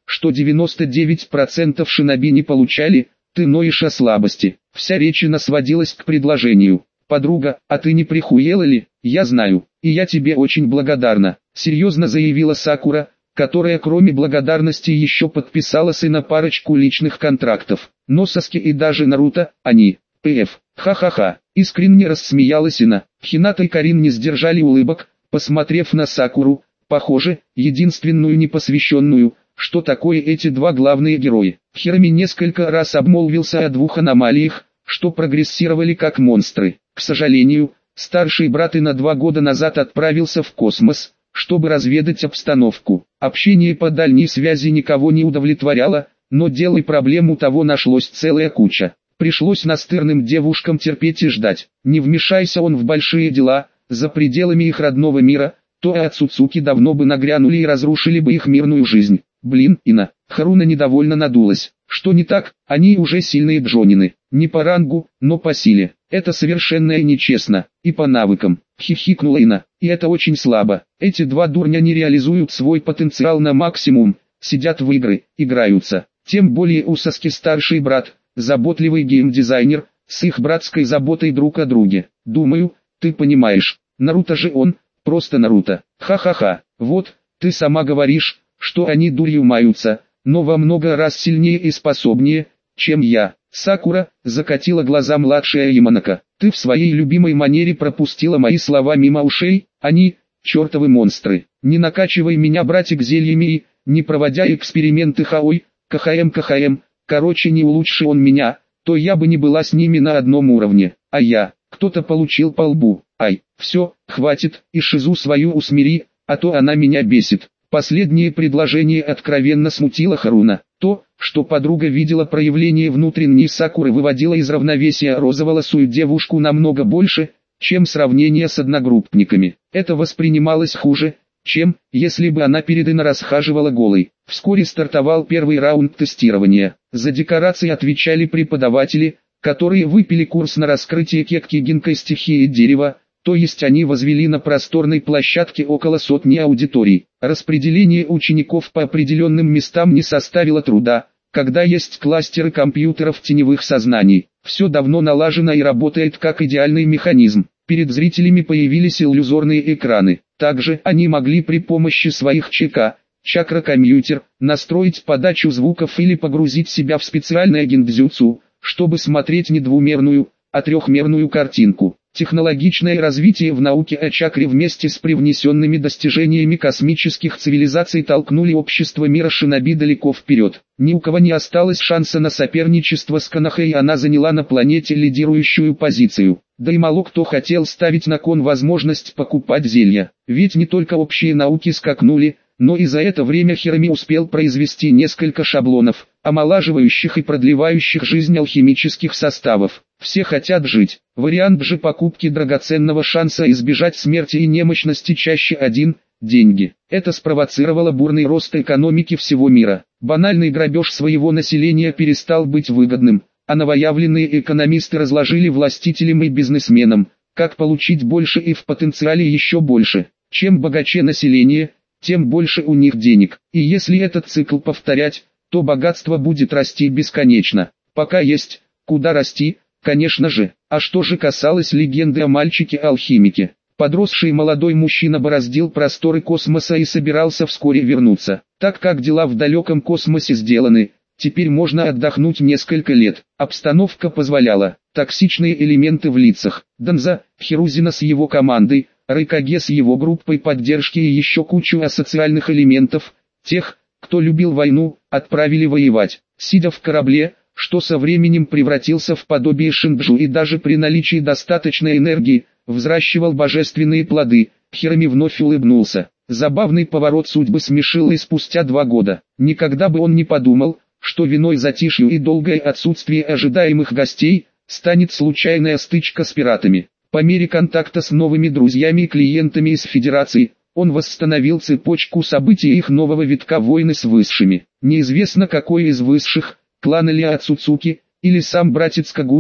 Speaker 1: что 99% шиноби не получали, ты ноешь о слабости. Вся речь сводилась к предложению. «Подруга, а ты не прихуела ли? Я знаю, и я тебе очень благодарна», серьезно заявила Сакура, которая кроме благодарности еще подписала сына парочку личных контрактов. Но Саске и даже Наруто, они, п.ф. Ха-ха-ха, искренне рассмеялась Ина. Хината и Карин не сдержали улыбок, посмотрев на Сакуру, похоже, единственную непосвященную, что такое эти два главные герои. Хироми несколько раз обмолвился о двух аномалиях, что прогрессировали как монстры. К сожалению, старший брат Ина 2 года назад отправился в космос, чтобы разведать обстановку. Общение по дальней связи никого не удовлетворяло, но дел и проблем у того нашлось целая куча. Пришлось настырным девушкам терпеть и ждать. Не вмешайся он в большие дела, за пределами их родного мира, то Ацуцуки давно бы нагрянули и разрушили бы их мирную жизнь. Блин, Ина. Харуна недовольно надулась. Что не так? Они уже сильные джонины. Не по рангу, но по силе. Это совершенно нечестно. И по навыкам. Хихикнула Ина. И это очень слабо. Эти два дурня не реализуют свой потенциал на максимум. Сидят в игры, играются. Тем более у Саски старший брат, заботливый геймдизайнер, с их братской заботой друг о друге. Думаю, ты понимаешь. Наруто же он, просто Наруто. Ха-ха-ха. Вот, ты сама говоришь, что они дурью маются, но во много раз сильнее и способнее, чем я. Сакура, закатила глаза младшая Яманака. Ты в своей любимой манере пропустила мои слова мимо ушей, они, чертовы монстры. Не накачивай меня, братик, зельями и, не проводя эксперименты хаой, КХМ, короче, не улучши он меня, то я бы не была с ними на одном уровне. А я, кто-то получил по лбу. Ай, все, хватит, и Шизу свою усмири, а то она меня бесит. Последнее предложение откровенно смутило Харуна. То, что подруга видела проявление внутренней Сакуры, выводило из равновесия розоволосую девушку намного больше, чем сравнение с одногруппниками. Это воспринималось хуже, чем, если бы она перед Ина расхаживала голой. Вскоре стартовал первый раунд тестирования. За декорации отвечали преподаватели, которые выпили курс на раскрытие кекки гинкой стихии дерева, то есть они возвели на просторной площадке около сотни аудиторий. Распределение учеников по определенным местам не составило труда, когда есть кластеры компьютеров теневых сознаний. Все давно налажено и работает как идеальный механизм. Перед зрителями появились иллюзорные экраны. Также они могли при помощи своих ЧК, чакра-компьютер, настроить подачу звуков или погрузить себя в специальное гиндзюцу, чтобы смотреть не двумерную, а трехмерную картинку. Технологичное развитие в науке о чакре вместе с привнесенными достижениями космических цивилизаций толкнули общество мира шиноби далеко вперед. Ни у кого не осталось шанса на соперничество с Конохэ, и она заняла на планете лидирующую позицию. Да и мало кто хотел ставить на кон возможность покупать зелья. Ведь не только общие науки скакнули, но и за это время Хироми успел произвести несколько шаблонов, омолаживающих и продлевающих жизнь алхимических составов. Все хотят жить. Вариант же покупки драгоценного шанса избежать смерти и немощности чаще один – деньги. Это спровоцировало бурный рост экономики всего мира. Банальный грабеж своего населения перестал быть выгодным, а новоявленные экономисты разложили властителям и бизнесменам, как получить больше и в потенциале еще больше. Чем богаче население, тем больше у них денег. И если этот цикл повторять, то богатство будет расти бесконечно. Пока есть, куда расти, конечно же. А что же касалось легенды о мальчике-алхимике? Подросший молодой мужчина бороздил просторы космоса и собирался вскоре вернуться. Так как дела в далеком космосе сделаны, теперь можно отдохнуть несколько лет. Обстановка позволяла. Токсичные элементы в лицах. Данза, Хирузина с его командой, Райкаге с его группой поддержки и еще кучу асоциальных элементов, тех, кто любил войну, отправили воевать. Сидя в корабле, что со временем превратился в подобие Шинджу и даже при наличии достаточной энергии, взращивал божественные плоды, Хироми вновь улыбнулся. Забавный поворот судьбы смешил и спустя 2 года. Никогда бы он не подумал, что виной затишью и долгое отсутствие ожидаемых гостей, станет случайная стычка с пиратами. По мере контакта с новыми друзьями и клиентами из Федерации, он восстановил цепочку событий их нового витка войны с высшими. Неизвестно какой из высших, клан или Ацуцуки, или сам братец Кагуи,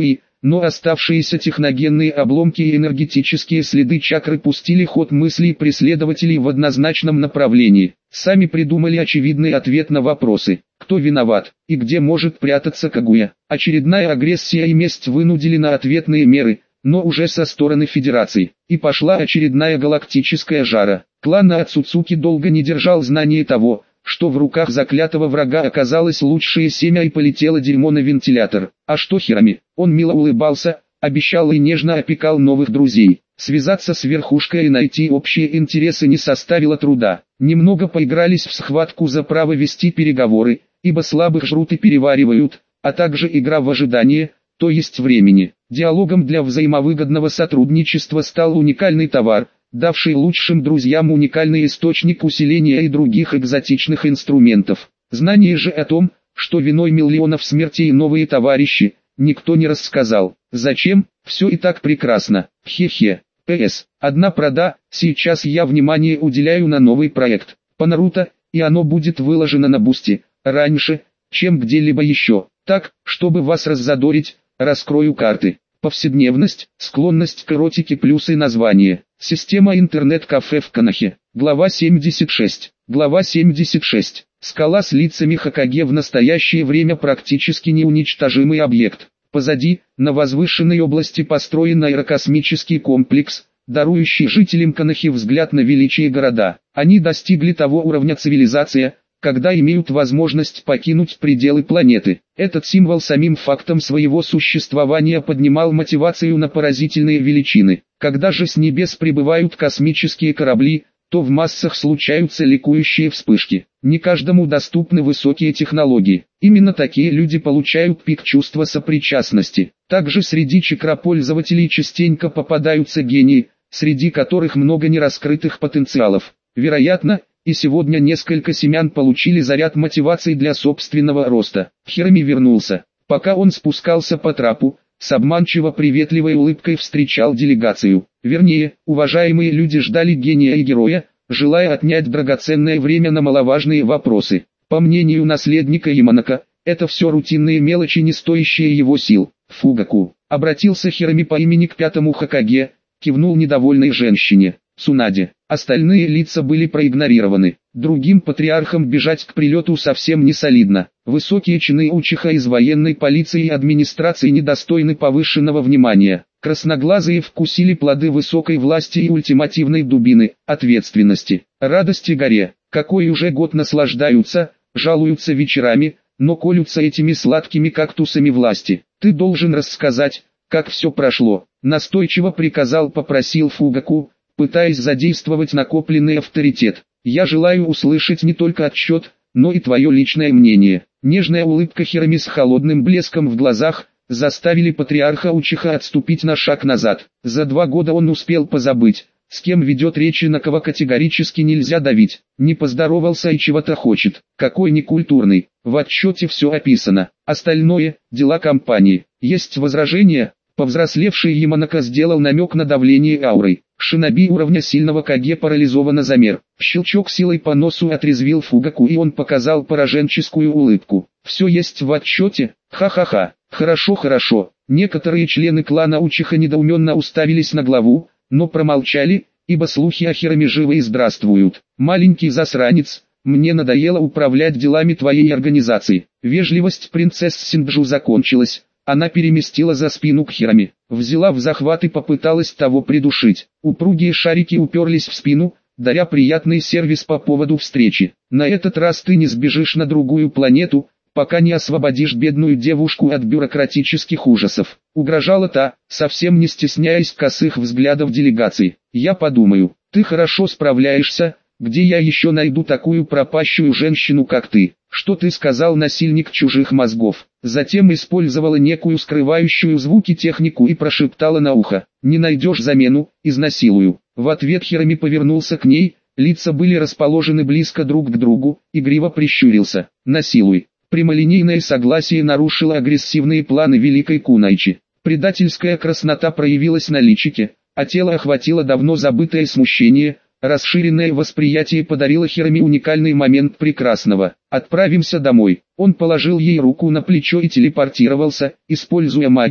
Speaker 1: но оставшиеся техногенные обломки и энергетические следы чакры пустили ход мыслей преследователей в однозначном направлении. Сами придумали очевидный ответ на вопросы: кто виноват и где может прятаться Кагуя. Очередная агрессия и месть вынудили на ответные меры, но уже со стороны Федерации. И пошла очередная галактическая жара. Клан Ацуцуки долго не держал знания того, что в руках заклятого врага оказалось лучшее семя и полетело дерьмо на вентилятор. А что Хироми? Он мило улыбался, обещал и нежно опекал новых друзей. Связаться с верхушкой и найти общие интересы не составило труда. Немного поигрались в схватку за право вести переговоры, ибо слабых жрут и переваривают, а также игра в ожидание, то есть времени. Диалогом для взаимовыгодного сотрудничества стал уникальный товар, давший лучшим друзьям уникальный источник усиления и других экзотичных инструментов. Знание же о том, что виной миллионов смертей новые товарищи, никто не рассказал. Зачем? Все и так прекрасно. Хе-хе. П.С. Одна прода, сейчас я внимание уделяю на новый проект по Наруто, и оно будет выложено на Бусти, раньше, чем где-либо еще. Так, чтобы вас раззадорить, раскрою карты. Повседневность, склонность к эротике плюсы название. Система интернет-кафе в Канахе. Глава 76. Глава 76. Скала с лицами Хокаге в настоящее время практически неуничтожимый объект. Позади, на возвышенной области построен аэрокосмический комплекс, дарующий жителям Канахи взгляд на величие города. Они достигли того уровня цивилизации, когда имеют возможность покинуть пределы планеты. Этот символ самим фактом своего существования поднимал мотивацию на поразительные величины. Когда же с небес прибывают космические корабли, то в массах случаются ликующие вспышки. Не каждому доступны высокие технологии. Именно такие люди получают пик чувства сопричастности. Также среди чакропользователей частенько попадаются гении, среди которых много нераскрытых потенциалов. Вероятно, и сегодня несколько семян получили заряд мотивации для собственного роста. Хироми вернулся. Пока он спускался по трапу, с обманчиво приветливой улыбкой встречал делегацию. Вернее, уважаемые люди ждали гения и героя, желая отнять драгоценное время на маловажные вопросы. По мнению наследника Яманака, это все рутинные мелочи, не стоящие его сил. Фугаку. Обратился Хироми по имени к пятому Хокаге, кивнул недовольной женщине. Цунаде. Остальные лица были проигнорированы. Другим патриархам бежать к прилету совсем не солидно. Высокие чины учиха из военной полиции и администрации недостойны повышенного внимания. Красноглазые вкусили плоды высокой власти и ультимативной дубины, ответственности. Радости горе, какой уже год наслаждаются, жалуются вечерами, но колются этими сладкими кактусами власти. Ты должен рассказать, как все прошло. Настойчиво попросил Фугаку, пытаясь задействовать накопленный авторитет. Я желаю услышать не только отчет, но и твое личное мнение. Нежная улыбка Хироми с холодным блеском в глазах заставили патриарха учиха отступить на шаг назад. За 2 года он успел позабыть, с кем ведет речь и на кого категорически нельзя давить. Не поздоровался и чего-то хочет. Какой некультурный. В отчете все описано. Остальное – дела компании. Есть возражения? Повзрослевший Яманака сделал намек на давление аурой. Шиноби уровня сильного Каге парализовано замер. Щелчок силой по носу отрезвил Фугаку, и он показал пораженческую улыбку. Все есть в отчете? Ха-ха-ха. Хорошо. Некоторые члены клана Учиха недоуменно уставились на главу, но промолчали, ибо слухи о Хироми живы и здравствуют. Маленький засранец, мне надоело управлять делами твоей организации. Вежливость принцесс Синджу закончилась. Она переместила за спину к Хироми, взяла в захват и попыталась того придушить. Упругие шарики уперлись в спину, даря приятный сервис по поводу встречи. На этот раз ты не сбежишь на другую планету, пока не освободишь бедную девушку от бюрократических ужасов. Угрожала та, совсем не стесняясь косых взглядов делегации. Я подумаю, ты хорошо справляешься, где я еще найду такую пропащую женщину, как ты? Что ты сказал, насильник чужих мозгов? Затем использовала некую скрывающую звуки технику и прошептала на ухо: не найдешь замену, изнасилую. В ответ Хироми повернулся к ней, лица были расположены близко друг к другу, игриво прищурился. Насилуй. Прямолинейное согласие нарушило агрессивные планы великой Кунайчи. Предательская краснота проявилась на личике, а тело охватило давно забытое смущение. Расширенное восприятие подарило Хироми уникальный момент прекрасного. Отправимся домой. Он положил ей руку на плечо и телепортировался, используя магию,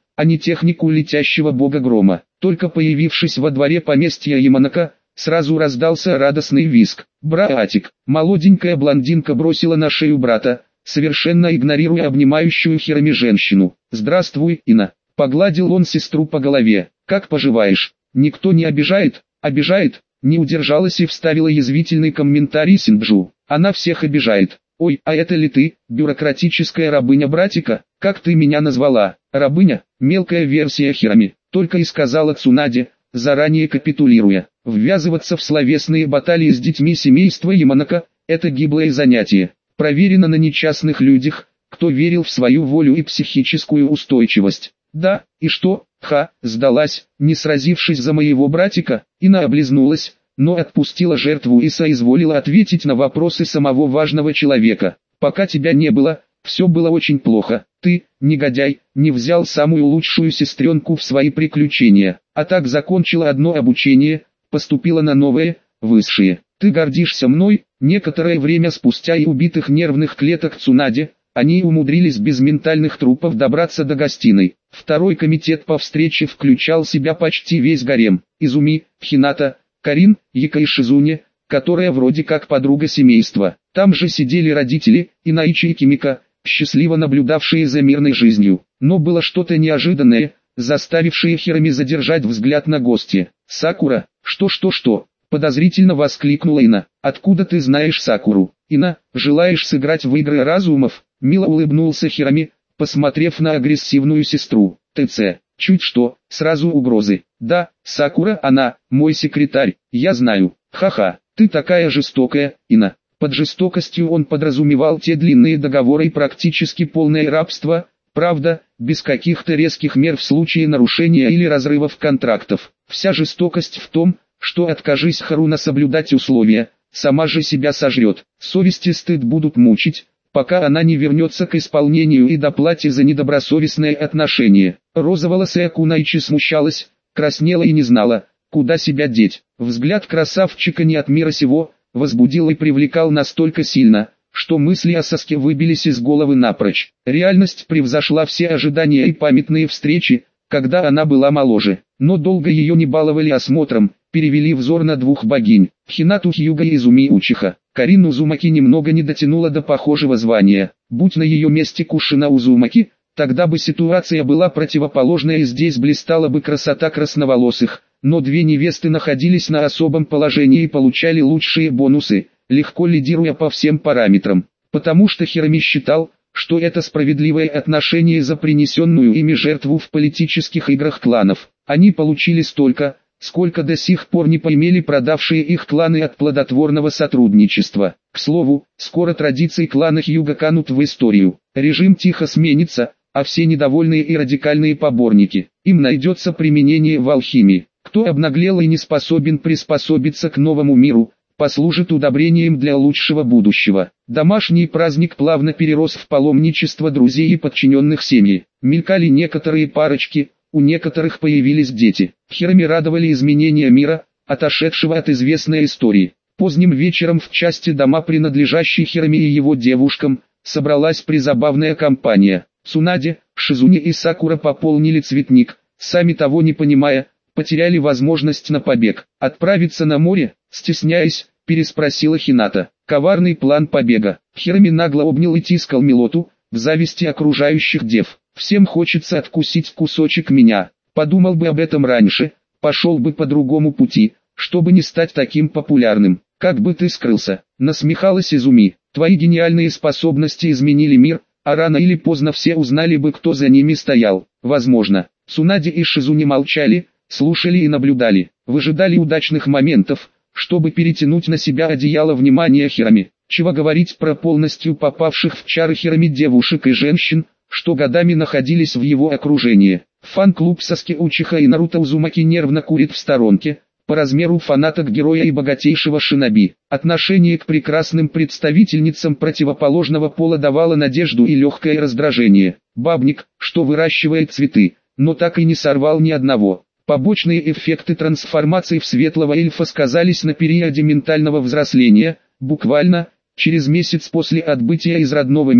Speaker 1: а не технику летящего бога грома. Только появившись во дворе поместья Яманака, сразу раздался радостный визг. «Братик!» Молоденькая блондинка бросила на шею брата, совершенно игнорируя обнимающую Хироми женщину. «Здравствуй, Ина!» Погладил он сестру по голове. «Как поживаешь? Никто не обижает?» «Обижает?» Не удержалась и вставила язвительный комментарий Синджу. «Она всех обижает». «Ой, а это ли ты, бюрократическая рабыня братика? Как ты меня назвала?» «Рабыня?» Мелкая версия Хироми, только и сказала Цунаде, заранее капитулируя. Ввязываться в словесные баталии с детьми семейства Яманака – это гиблое занятие. Проверено на несчастных людях, кто верил в свою волю и психическую устойчивость. «Да, и что?» Сдалась, не сразившись за моего братика, Ина облизнулась, но отпустила жертву и соизволила ответить на вопросы самого важного человека. «Пока тебя не было, все было очень плохо. Ты, негодяй, не взял самую лучшую сестренку в свои приключения, а так закончила одно обучение, поступила на новое, высшее. Ты гордишься мной?» Некоторое время спустя и убитых нервных клеток Цунаде, они умудрились без ментальных трупов добраться до гостиной. Второй комитет по встрече включал в себя почти весь гарем. Изуми, Хината, Карин, Юка и Шизуне, которая вроде как подруга семейства. Там же сидели родители, Инаичи и Кимика, счастливо наблюдавшие за мирной жизнью. Но было что-то неожиданное, заставившее Хироми задержать взгляд на гостя. «Сакура, что?» Подозрительно воскликнула Ина. «Откуда ты знаешь Сакуру?» «Ина, желаешь сыграть в игры разумов?» Мило улыбнулся Хироми, посмотрев на агрессивную сестру. «ТЦ, чуть что, сразу угрозы». «Да, Сакура она, мой секретарь, я знаю». «Ха-ха, ты такая жестокая, Ина». Под жестокостью он подразумевал те длинные договоры и практически полное рабство, правда, без каких-то резких мер в случае нарушения или разрывов контрактов. Вся жестокость в том, что откажись Харуна соблюдать условия, сама же себя сожрет. Совесть и стыд будут мучить, пока она не вернется к исполнению и доплате за недобросовестное отношение. Розоволосая Кунайчи смущалась, краснела и не знала, куда себя деть. Взгляд красавчика не от мира сего, возбудил и привлекал настолько сильно, что мысли о Саске выбились из головы напрочь. Реальность превзошла все ожидания и памятные встречи, когда она была моложе. Но долго ее не баловали осмотром, перевели взор на двух богинь, Хинату Хьюга и Изуми Учиха. Карин Узумаки немного не дотянула до похожего звания. Будь на ее месте Кушина Узумаки, тогда бы ситуация была противоположная и здесь блистала бы красота красноволосых. Но две невесты находились на особом положении и получали лучшие бонусы, легко лидируя по всем параметрам. Потому что Хироми считал, что это справедливое отношение за принесенную ими жертву в политических играх кланов. Они получили столько, сколько до сих пор не поимели продавшие их кланы от плодотворного сотрудничества. К слову, скоро традиции клана Хьюга канут в историю. Режим тихо сменится, а все недовольные и радикальные поборники, им найдется применение в алхимии. Кто обнаглел и не способен приспособиться к новому миру, послужит удобрением для лучшего будущего. Домашний праздник плавно перерос в паломничество друзей и подчиненных семьи. Мелькали некоторые парочки, у некоторых появились дети. Хироми радовали изменения мира, отошедшего от известной истории. Поздним вечером в части дома, принадлежащей Хироми и его девушкам, собралась призабавная компания. Цунаде, Шизуне и Сакура пополнили цветник, сами того не понимая, потеряли возможность на побег. «Отправиться на море?» Стесняясь, переспросила Хината. Коварный план побега. Хироми нагло обнял и тискал Милоту, в зависти окружающих дев. «Всем хочется откусить кусочек меня. Подумал бы об этом раньше, пошел бы по другому пути, чтобы не стать таким популярным. Как бы ты скрылся?» Насмехалась Изуми. «Твои гениальные способности изменили мир, а рано или поздно все узнали бы, кто за ними стоял». «Возможно». Цунаде и Шизуне молчали, слушали и наблюдали, выжидали удачных моментов, чтобы перетянуть на себя одеяло внимания Хироми. Чего говорить про полностью попавших в чары Хироми девушек и женщин, что годами находились в его окружении. Фан-клуб Саски Учиха и Наруто Узумаки нервно курит в сторонке, по размеру фанаток героя и богатейшего шиноби. Отношение к прекрасным представительницам противоположного пола давало надежду и легкое раздражение. Бабник, что выращивает цветы, но так и не сорвал ни одного. Побочные эффекты трансформации в светлого эльфа сказались на периоде ментального взросления. Буквально, через месяц после отбытия из родного мира,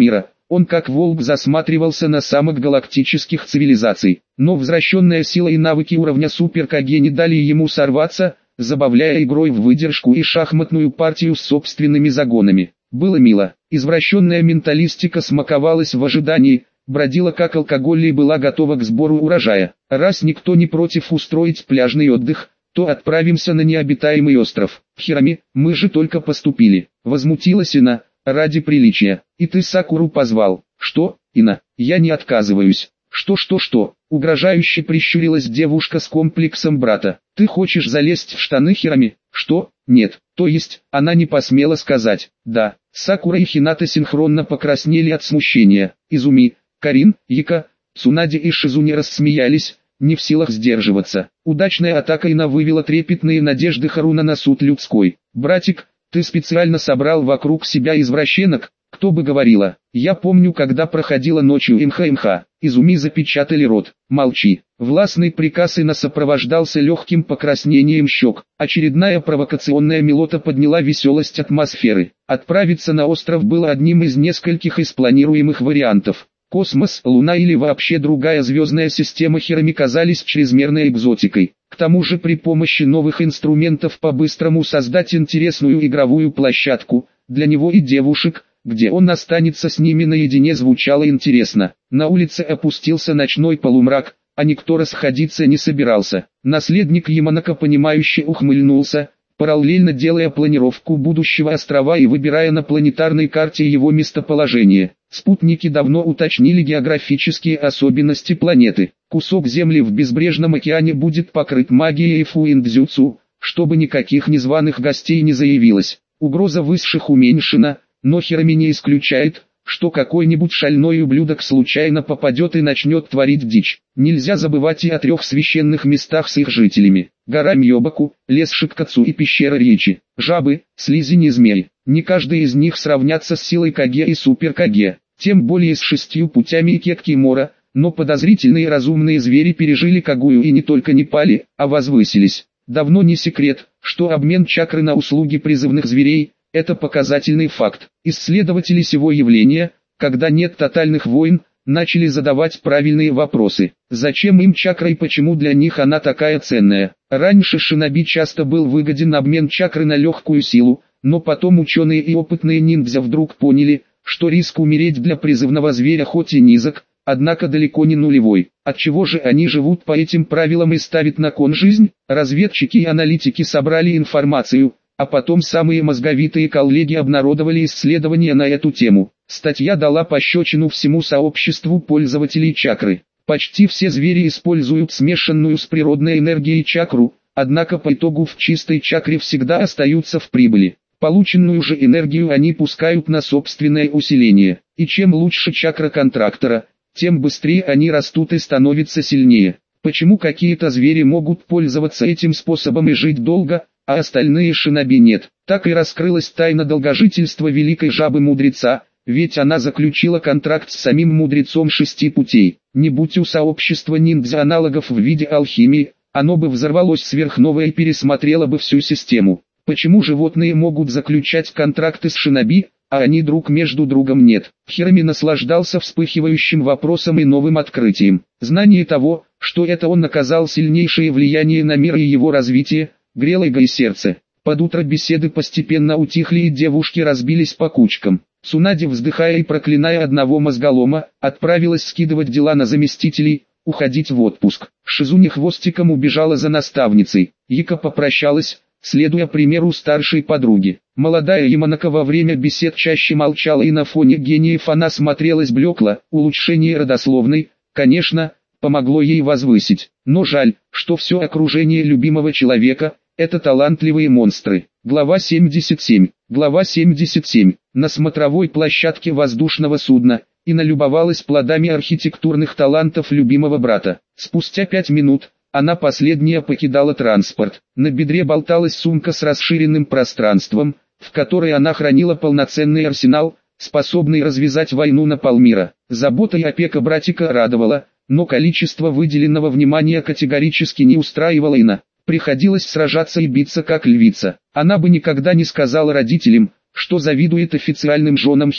Speaker 1: Он как волк засматривался на самых галактических цивилизаций, но возвращенная сила и навыки уровня Супер Каге не дали ему сорваться, забавляя игрой в выдержку и шахматную партию с собственными загонами. Было мило, извращенная менталистика смаковалась в ожидании, бродила как алкоголь и была готова к сбору урожая. Раз никто не против устроить пляжный отдых, то отправимся на необитаемый остров. Хирами, мы же только поступили. Возмутилась Ина, ради приличия. И ты Сакуру позвал. Что, Ина, я не отказываюсь. Что? Угрожающе прищурилась девушка с комплексом брата. Ты хочешь залезть в штаны Хирами? Что? Нет. То есть, она не посмела сказать. Да. Сакура и Хината синхронно покраснели от смущения. Изуми, Карин, Юка, Цунаде и Шизуни рассмеялись, не в силах сдерживаться. Удачная атака Ина вывела трепетные надежды Харуна на суд людской. «Братик, ты специально собрал вокруг себя извращенок?» Кто бы говорила. Я помню, когда проходила ночью МХ. Изуми запечатали рот. Молчи. Властный приказ Ина сопровождался легким покраснением щек. Очередная провокационная мелота подняла веселость атмосферы. Отправиться на остров было одним из нескольких из планируемых вариантов. Космос, Луна или вообще другая звездная система Хирами казались чрезмерной экзотикой. К тому же при помощи новых инструментов по-быстрому создать интересную игровую площадку, для него и девушек, где он останется с ними наедине, звучало интересно. На улице опустился ночной полумрак, а никто расходиться не собирался. Наследник Яманака понимающе ухмыльнулся, параллельно делая планировку будущего острова и выбирая на планетарной карте его местоположение. Спутники давно уточнили географические особенности планеты. Кусок Земли в безбрежном океане будет покрыт магией фуиндзюцу, чтобы никаких незваных гостей не заявилось. Угроза высших уменьшена, но Хирами не исключает, что какой-нибудь шальной ублюдок случайно попадет и начнет творить дичь. Нельзя забывать и о 3 священных местах с их жителями. Гора Мьёбаку, лес Шиккацу и пещера Ричи. Жабы, слизень и змеи. Не каждый из них сравнятся с силой Каге и Супер Каге, тем более с 6 путями Иккеки Мора, но подозрительные разумные звери пережили Кагую и не только не пали, а возвысились. Давно не секрет, что обмен чакры на услуги призывных зверей – это показательный факт. Исследователи сего явления, когда нет тотальных войн, начали задавать правильные вопросы. Зачем им чакра и почему для них она такая ценная? Раньше шиноби часто был выгоден обмен чакры на легкую силу, но потом ученые и опытные ниндзя вдруг поняли, что риск умереть для призывного зверя хоть и низок, однако далеко не нулевой. Отчего же они живут по этим правилам и ставят на кон жизнь? Разведчики и аналитики собрали информацию, а потом самые мозговитые коллеги обнародовали исследования на эту тему. Статья дала пощечину всему сообществу пользователей чакры. Почти все звери используют смешанную с природной энергией чакру, однако по итогу в чистой чакре всегда остаются в прибыли. Полученную же энергию они пускают на собственное усиление. И чем лучше чакра контрактора, тем быстрее они растут и становятся сильнее. Почему какие-то звери могут пользоваться этим способом и жить долго, а остальные шиноби нет? Так и раскрылась тайна долгожительства великой жабы-мудреца, ведь она заключила контракт с самим мудрецом 6 путей. Не будь у сообщества ниндзя аналогов в виде алхимии, оно бы взорвалось сверхновой и пересмотрело бы всю систему. Почему животные могут заключать контракты с шиноби, а они друг между другом нет? Хирами наслаждался вспыхивающим вопросом и новым открытием. Знание того, что это он оказал сильнейшее влияние на мир и его развитие, грело его сердце. Под утро беседы постепенно утихли и девушки разбились по кучкам. Цунаде, вздыхая и проклиная одного мозголома, отправилась скидывать дела на заместителей, уходить в отпуск. Шизуни хвостиком убежала за наставницей. Юка попрощалась, следуя примеру старшей подруги. Молодая Яманака во время бесед чаще молчала и на фоне гениев она смотрелась блекло. Улучшение родословной, конечно, помогло ей возвысить. Но жаль, что все окружение любимого человека – это талантливые монстры. Глава 77. Глава 77. На смотровой площадке воздушного судна Ина любовалась плодами архитектурных талантов любимого брата. Спустя 5 минут она последняя покидала транспорт. На бедре болталась сумка с расширенным пространством, в которой она хранила полноценный арсенал, способный развязать войну на полмира. Забота и опека братика радовала, но количество выделенного внимания категорически не устраивало Ина. Приходилось сражаться и биться как львица. Она бы никогда не сказала родителям, что завидует официальным женам Хирами.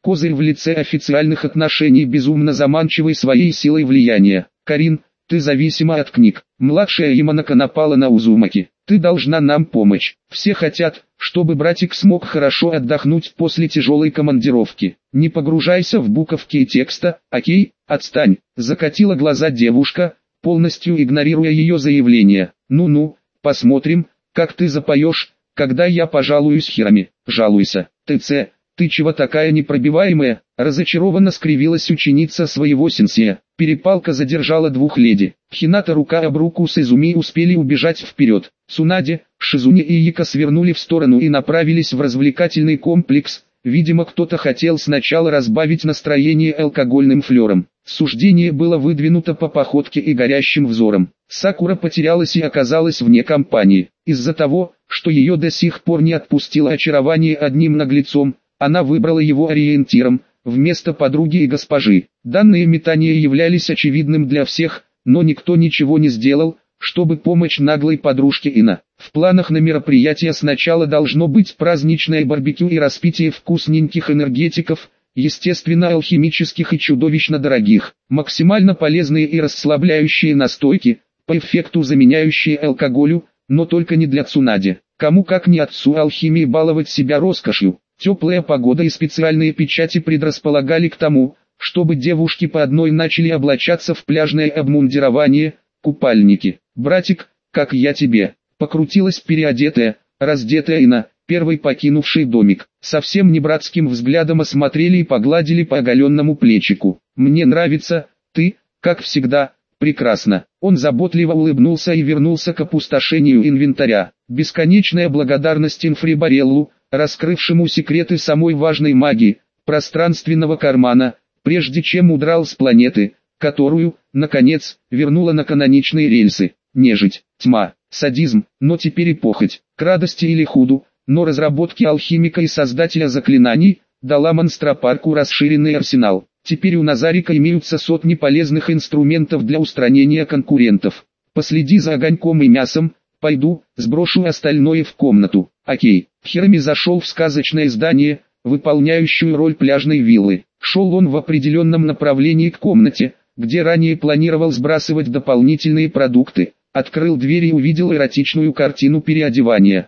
Speaker 1: Козырь в лице официальных отношений безумно заманчивый своей силой влияния. Карин, ты зависима от книг. Младшая Яманака напала на Узумаки. Ты должна нам помочь. Все хотят, чтобы братик смог хорошо отдохнуть после тяжелой командировки. Не погружайся в буковки и текста, окей? Отстань. Закатила глаза девушка, полностью игнорируя ее заявление. Ну-ну, посмотрим, как ты запоешь, когда я пожалуюсь Хирами. Жалуйся. ТЦ, ты чего такая непробиваемая? Разочарованно скривилась ученица своего сенсея. Перепалка задержала двух леди. Хината рука об руку с Изуми успели убежать вперед. Цунаде, Шизуне и Ика свернули в сторону и направились в развлекательный комплекс. Видимо, кто-то хотел сначала разбавить настроение алкогольным флером. Суждение было выдвинуто по походке и горящим взорам. Сакура потерялась и оказалась вне компании. Из-за того, что ее до сих пор не отпустило очарование одним наглецом, она выбрала его ориентиром, вместо подруги и госпожи. Данные метания являлись очевидным для всех, но никто ничего не сделал, чтобы помочь наглой подружке Ина. В планах на мероприятие сначала должно быть праздничное барбекю и распитие вкусненьких энергетиков, естественно алхимических и чудовищно дорогих, максимально полезные и расслабляющие настойки, по эффекту заменяющие алкоголю, но только не для Цунаде. Кому как не отцу алхимии баловать себя роскошью. Теплая погода и специальные печати предрасполагали к тому, чтобы девушки по одной начали облачаться в пляжное обмундирование, купальники. «Братик, как я тебе?» Покрутилась переодетая, раздетая Ина, первой покинувший домик. Совсем не братским взглядом осмотрели и погладили по оголенному плечику. «Мне нравится, ты, как всегда, прекрасно». Он заботливо улыбнулся и вернулся к опустошению инвентаря. Бесконечная благодарность Инфрибареллу, раскрывшему секреты самой важной магии, пространственного кармана, прежде чем удрал с планеты, которую, наконец, вернула на каноничные рельсы. Нежить, тьма, садизм, но теперь и похоть, к радости или худу, но разработки алхимика и создателя заклинаний, дала монстропарку расширенный арсенал. Теперь у Назарика имеются сотни полезных инструментов для устранения конкурентов. Последи за огоньком и мясом, пойду, сброшу остальное в комнату. Окей. Хирами зашел в сказочное здание, выполняющую роль пляжной виллы. Шел он в определенном направлении к комнате, где ранее планировал сбрасывать дополнительные продукты. Открыл дверь и увидел эротичную картину переодевания.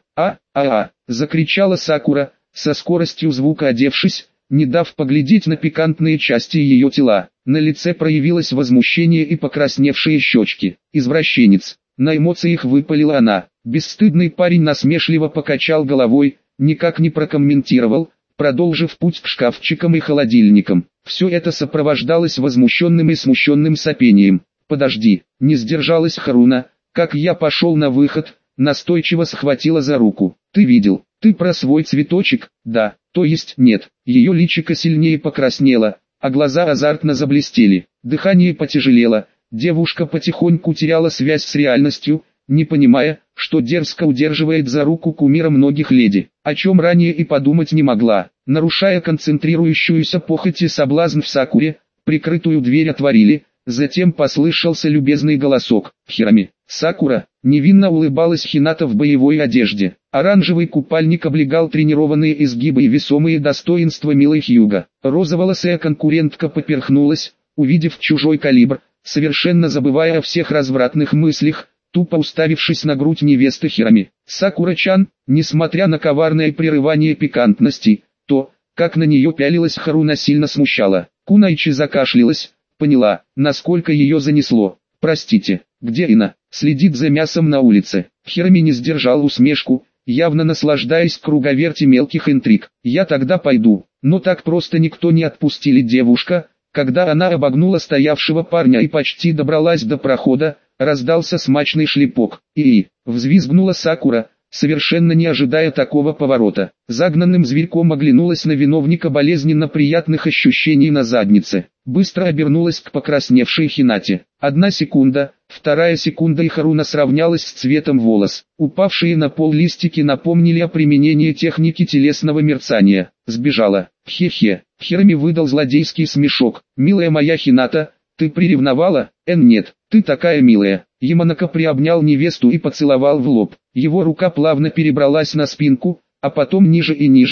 Speaker 1: Закричала Сакура, со скоростью звука одевшись, не дав поглядеть на пикантные части ее тела. На лице проявилось возмущение и покрасневшие щечки. «Извращенец!» На эмоциях выпалила она. Бесстыдный парень насмешливо покачал головой, никак не прокомментировал, продолжив путь к шкафчикам и холодильникам. Все это сопровождалось возмущенным и смущенным сопением. «Подожди!» Не сдержалась Харуна, как я пошел на выход, настойчиво схватила за руку. «Ты видел? Ты про свой цветочек?» «Да, то есть нет». Ее личико сильнее покраснело, а глаза азартно заблестели. Дыхание потяжелело, девушка потихоньку теряла связь с реальностью, не понимая, что дерзко удерживает за руку кумира многих леди, о чем ранее и подумать не могла. Нарушая концентрирующуюся похоть и соблазн в Сакуре, прикрытую дверь отворили, затем послышался любезный голосок. «Хирами». Сакура, невинно улыбалась Хината в боевой одежде. Оранжевый купальник облегал тренированные изгибы и весомые достоинства милой Хьюга. Розоволосая конкурентка поперхнулась, увидев чужой калибр, совершенно забывая о всех развратных мыслях, тупо уставившись на грудь невесты Хирами. Сакура-чан, несмотря на коварное прерывание пикантности, то, как на нее пялилась Харуна, сильно смущало. Кунайчи закашлялась, поняла, насколько ее занесло. «Простите, где Ина?» Следит за мясом на улице. Хирами не сдержал усмешку, явно наслаждаясь круговерти мелких интриг. «Я тогда пойду». Но так просто никто не отпустили девушка. Когда она обогнула стоявшего парня и почти добралась до прохода, раздался смачный шлепок. Взвизгнула Сакура, совершенно не ожидая такого поворота. Загнанным зверьком оглянулась на виновника болезненно приятных ощущений на заднице. Быстро обернулась к покрасневшей Хинате. 1 секунда, 2 секунда и Харуна сравнялась с цветом волос. Упавшие на пол листики напомнили о применении техники телесного мерцания. Сбежала. Хе-хе. Хирами выдал злодейский смешок. «Милая моя Хината, ты приревновала?» «Нет, ты такая милая». Яманака приобнял невесту и поцеловал в лоб. Его рука плавно перебралась на спинку, а потом ниже и ниже,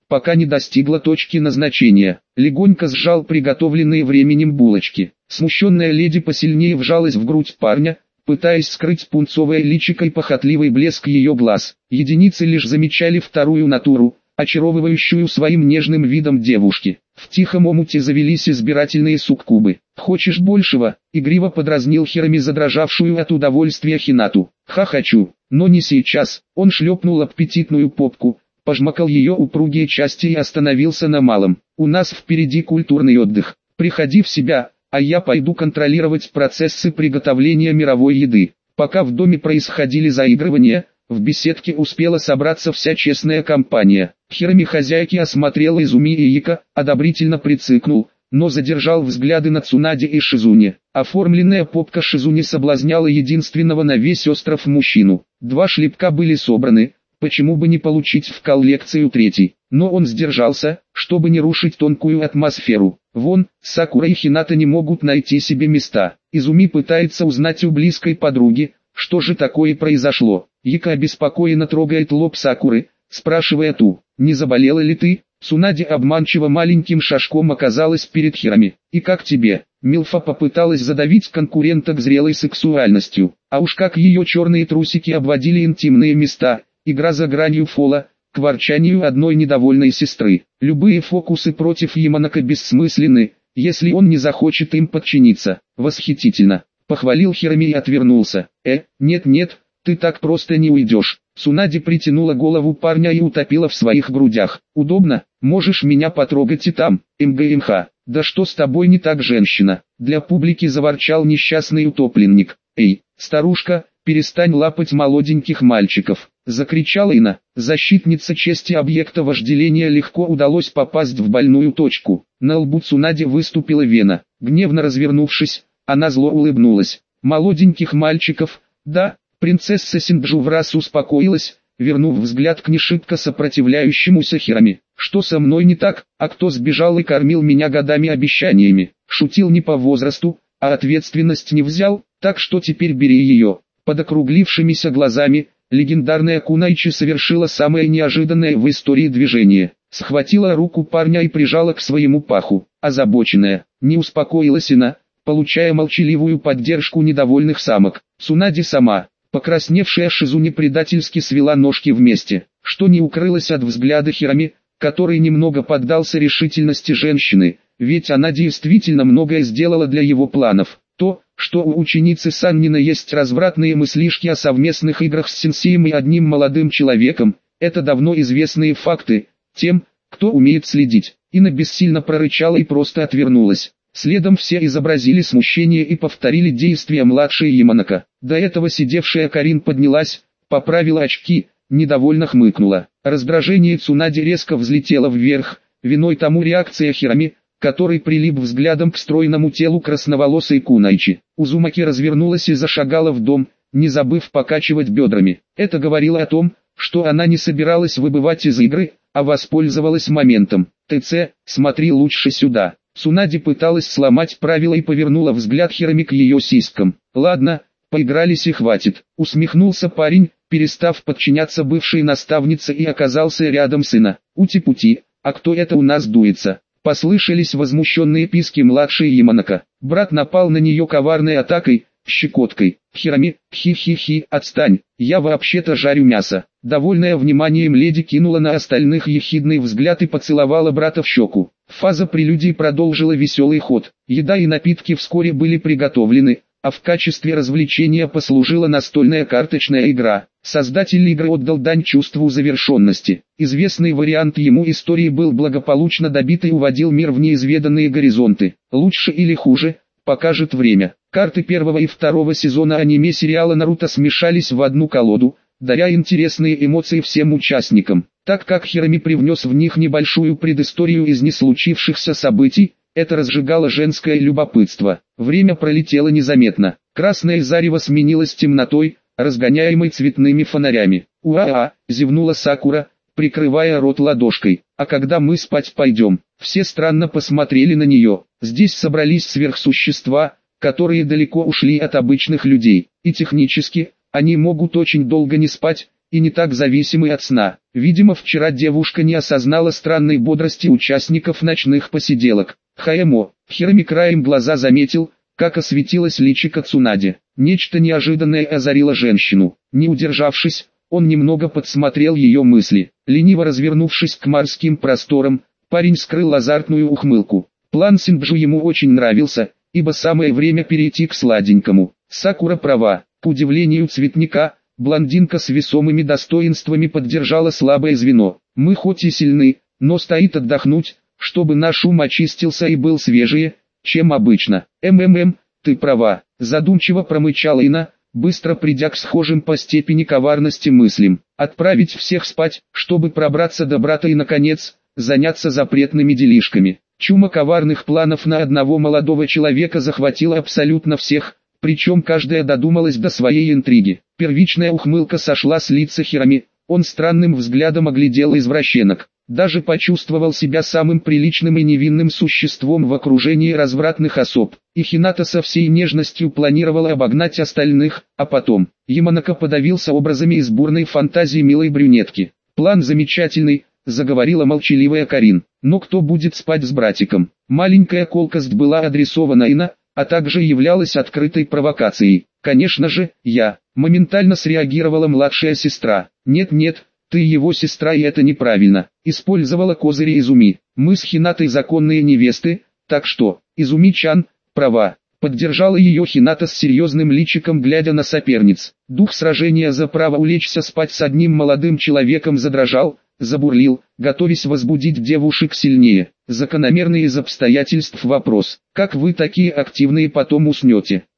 Speaker 1: пока не достигла точки назначения. Легонько сжал приготовленные временем булочки. Смущенная леди посильнее вжалась в грудь парня, пытаясь скрыть пунцовое личико и похотливый блеск ее глаз. Единицы лишь замечали вторую натуру, очаровывающую своим нежным видом девушки. В тихом омуте завелись избирательные суккубы. «Хочешь большего?» — игриво подразнил Хироми задрожавшую от удовольствия Хинату. «Ха, хочу, но не сейчас». Он шлепнул аппетитную попку, пожмакал ее упругие части и остановился на малом. «У нас впереди культурный отдых. Приходи в себя, а я пойду контролировать процессы приготовления мировой еды». Пока в доме происходили заигрывания, в беседке успела собраться вся честная компания. Хироми хозяйки осмотрела Изуми и Ика, одобрительно прицикнул, но задержал взгляды на Цунаде и Шизуне. Оформленная попка Шизуни соблазняла единственного на весь остров мужчину. 2 шлепка были собраны, почему бы не получить в коллекцию третий. Но он сдержался, чтобы не рушить тонкую атмосферу. Вон, Сакура и Хината не могут найти себе места. Изуми пытается узнать у близкой подруги, что же такое произошло. Ика обеспокоенно трогает лоб Сакуры, спрашивая ту, не заболела ли ты? Цунаде обманчиво маленьким шажком оказалась перед Хироми. «И как тебе?» Милфа попыталась задавить конкурента к зрелой сексуальностью. А уж как ее черные трусики обводили интимные места, игра за гранью фола, к ворчанию одной недовольной сестры. Любые фокусы против Яманака бессмысленны, если он не захочет им подчиниться. Восхитительно. Похвалил Хироми и отвернулся. Нет, ты так просто не уйдешь. Цунаде притянула голову парня и утопила в своих грудях. Удобно, можешь меня потрогать и там. МГМХ. Да что с тобой не так, женщина? Для публики заворчал несчастный утопленник. Эй, старушка, перестань лапать молоденьких мальчиков. Закричала Ина. Защитница чести объекта вожделения легко удалось попасть в больную точку. На лбу Цунаде выступила вена. Гневно развернувшись, она зло улыбнулась. Молоденьких мальчиков, да. Принцесса Синджу в раз успокоилась, вернув взгляд к нешибко сопротивляющемуся Хироми. «Что со мной не так, а кто сбежал и кормил меня годами обещаниями?» Шутил не по возрасту, а ответственность не взял, так что теперь бери ее. Под округлившимися глазами, легендарная Кунайчи совершила самое неожиданное в истории движение. Схватила руку парня и прижала к своему паху. Озабоченная, не успокоилась Ина, получая молчаливую поддержку недовольных самок. Цунаде сама, покрасневшая Шизуни предательски свела ножки вместе, что не укрылось от взгляда Хироми, который немного поддался решительности женщины, ведь она действительно многое сделала для его планов. То, что у ученицы Саннина есть развратные мыслишки о совместных играх с сенсеем и одним молодым человеком, это давно известные факты, тем, кто умеет следить. Ина бессильно прорычала и просто отвернулась. Следом все изобразили смущение и повторили действия младшей Яманака. До этого сидевшая Карин поднялась, поправила очки, недовольно хмыкнула. Раздражение Цунаде резко взлетело вверх, виной тому реакция Хироми, который прилип взглядом к стройному телу красноволосой Кунайчи. Узумаки развернулась и зашагала в дом, не забыв покачивать бедрами. Это говорило о том, что она не собиралась выбывать из игры, а воспользовалась моментом. «ТЦ, смотри лучше сюда». Цунаде пыталась сломать правила и повернула взгляд Хироми к ее сиськам. «Ладно, поигрались и хватит», — усмехнулся парень, перестав подчиняться бывшей наставнице и оказался рядом с Ина. «Ути-пути, а кто это у нас дуется?» Послышались возмущенные писки младшей Яманака. Брат напал на нее коварной атакой, щекоткой. «Хироми, хи-хи-хи, отстань, я вообще-то жарю мясо». Довольная вниманием леди кинула на остальных ехидный взгляд и поцеловала брата в щеку. Фаза прелюдий продолжила веселый ход. Еда и напитки вскоре были приготовлены, а в качестве развлечения послужила настольная карточная игра. Создатель игры отдал дань чувству завершенности. Известный вариант ему истории был благополучно добит и уводил мир в неизведанные горизонты. Лучше или хуже, покажет время. Карты первого и второго сезона аниме-сериала Наруто смешались в одну колоду, даря интересные эмоции всем участникам. Так как Хироми привнес в них небольшую предысторию из неслучившихся событий, это разжигало женское любопытство. Время пролетело незаметно. Красное зарево сменилось темнотой, разгоняемой цветными фонарями. «Уа-а!» — зевнула Сакура, прикрывая рот ладошкой. «А когда мы спать пойдем?» Все странно посмотрели на нее. Здесь собрались сверхсущества, которые далеко ушли от обычных людей. И технически, они могут очень долго не спать, и не так зависимы от сна. Видимо, вчера девушка не осознала странной бодрости участников ночных посиделок. Хаэмо, Хироми краем глаза заметил, как осветилось личико Цунаде. Нечто неожиданное озарило женщину. Не удержавшись, он немного подсмотрел ее мысли. Лениво развернувшись к морским просторам, парень скрыл азартную ухмылку. План Синджу ему очень нравился, ибо самое время перейти к сладенькому. Сакура права. К удивлению цветника, блондинка с весомыми достоинствами поддержала слабое звено. Мы хоть и сильны, но стоит отдохнуть, чтобы наш ум очистился и был свежее, чем обычно. Ты права, задумчиво промычала Ина, быстро придя к схожим по степени коварности мыслям. Отправить всех спать, чтобы пробраться до брата и наконец, заняться запретными делишками. Чума коварных планов на одного молодого человека захватила абсолютно всех, причем каждая додумалась до своей интриги. Первичная ухмылка сошла с лица Хироми, он странным взглядом оглядел извращенок. Даже почувствовал себя самым приличным и невинным существом в окружении развратных особ. И Хината со всей нежностью планировала обогнать остальных, а потом, Яманака подавился образами из бурной фантазии милой брюнетки. «План замечательный», — заговорила молчаливая Карин. «Но кто будет спать с братиком?» Маленькая колкость была адресована Ина, а также являлась открытой провокацией. «Конечно же, я», — моментально среагировала младшая сестра. «Нет-нет, ты его сестра и это неправильно», — использовала козыри Изуми. «Мы с Хинатой законные невесты, так что, Изуми-чан, права», — поддержала ее Хината с серьезным личиком, глядя на соперниц. Дух сражения за право улечься спать с одним молодым человеком задрожал, забурлил, готовясь возбудить девушек сильнее. Закономерный из обстоятельств вопрос: как вы такие активные потом уснете?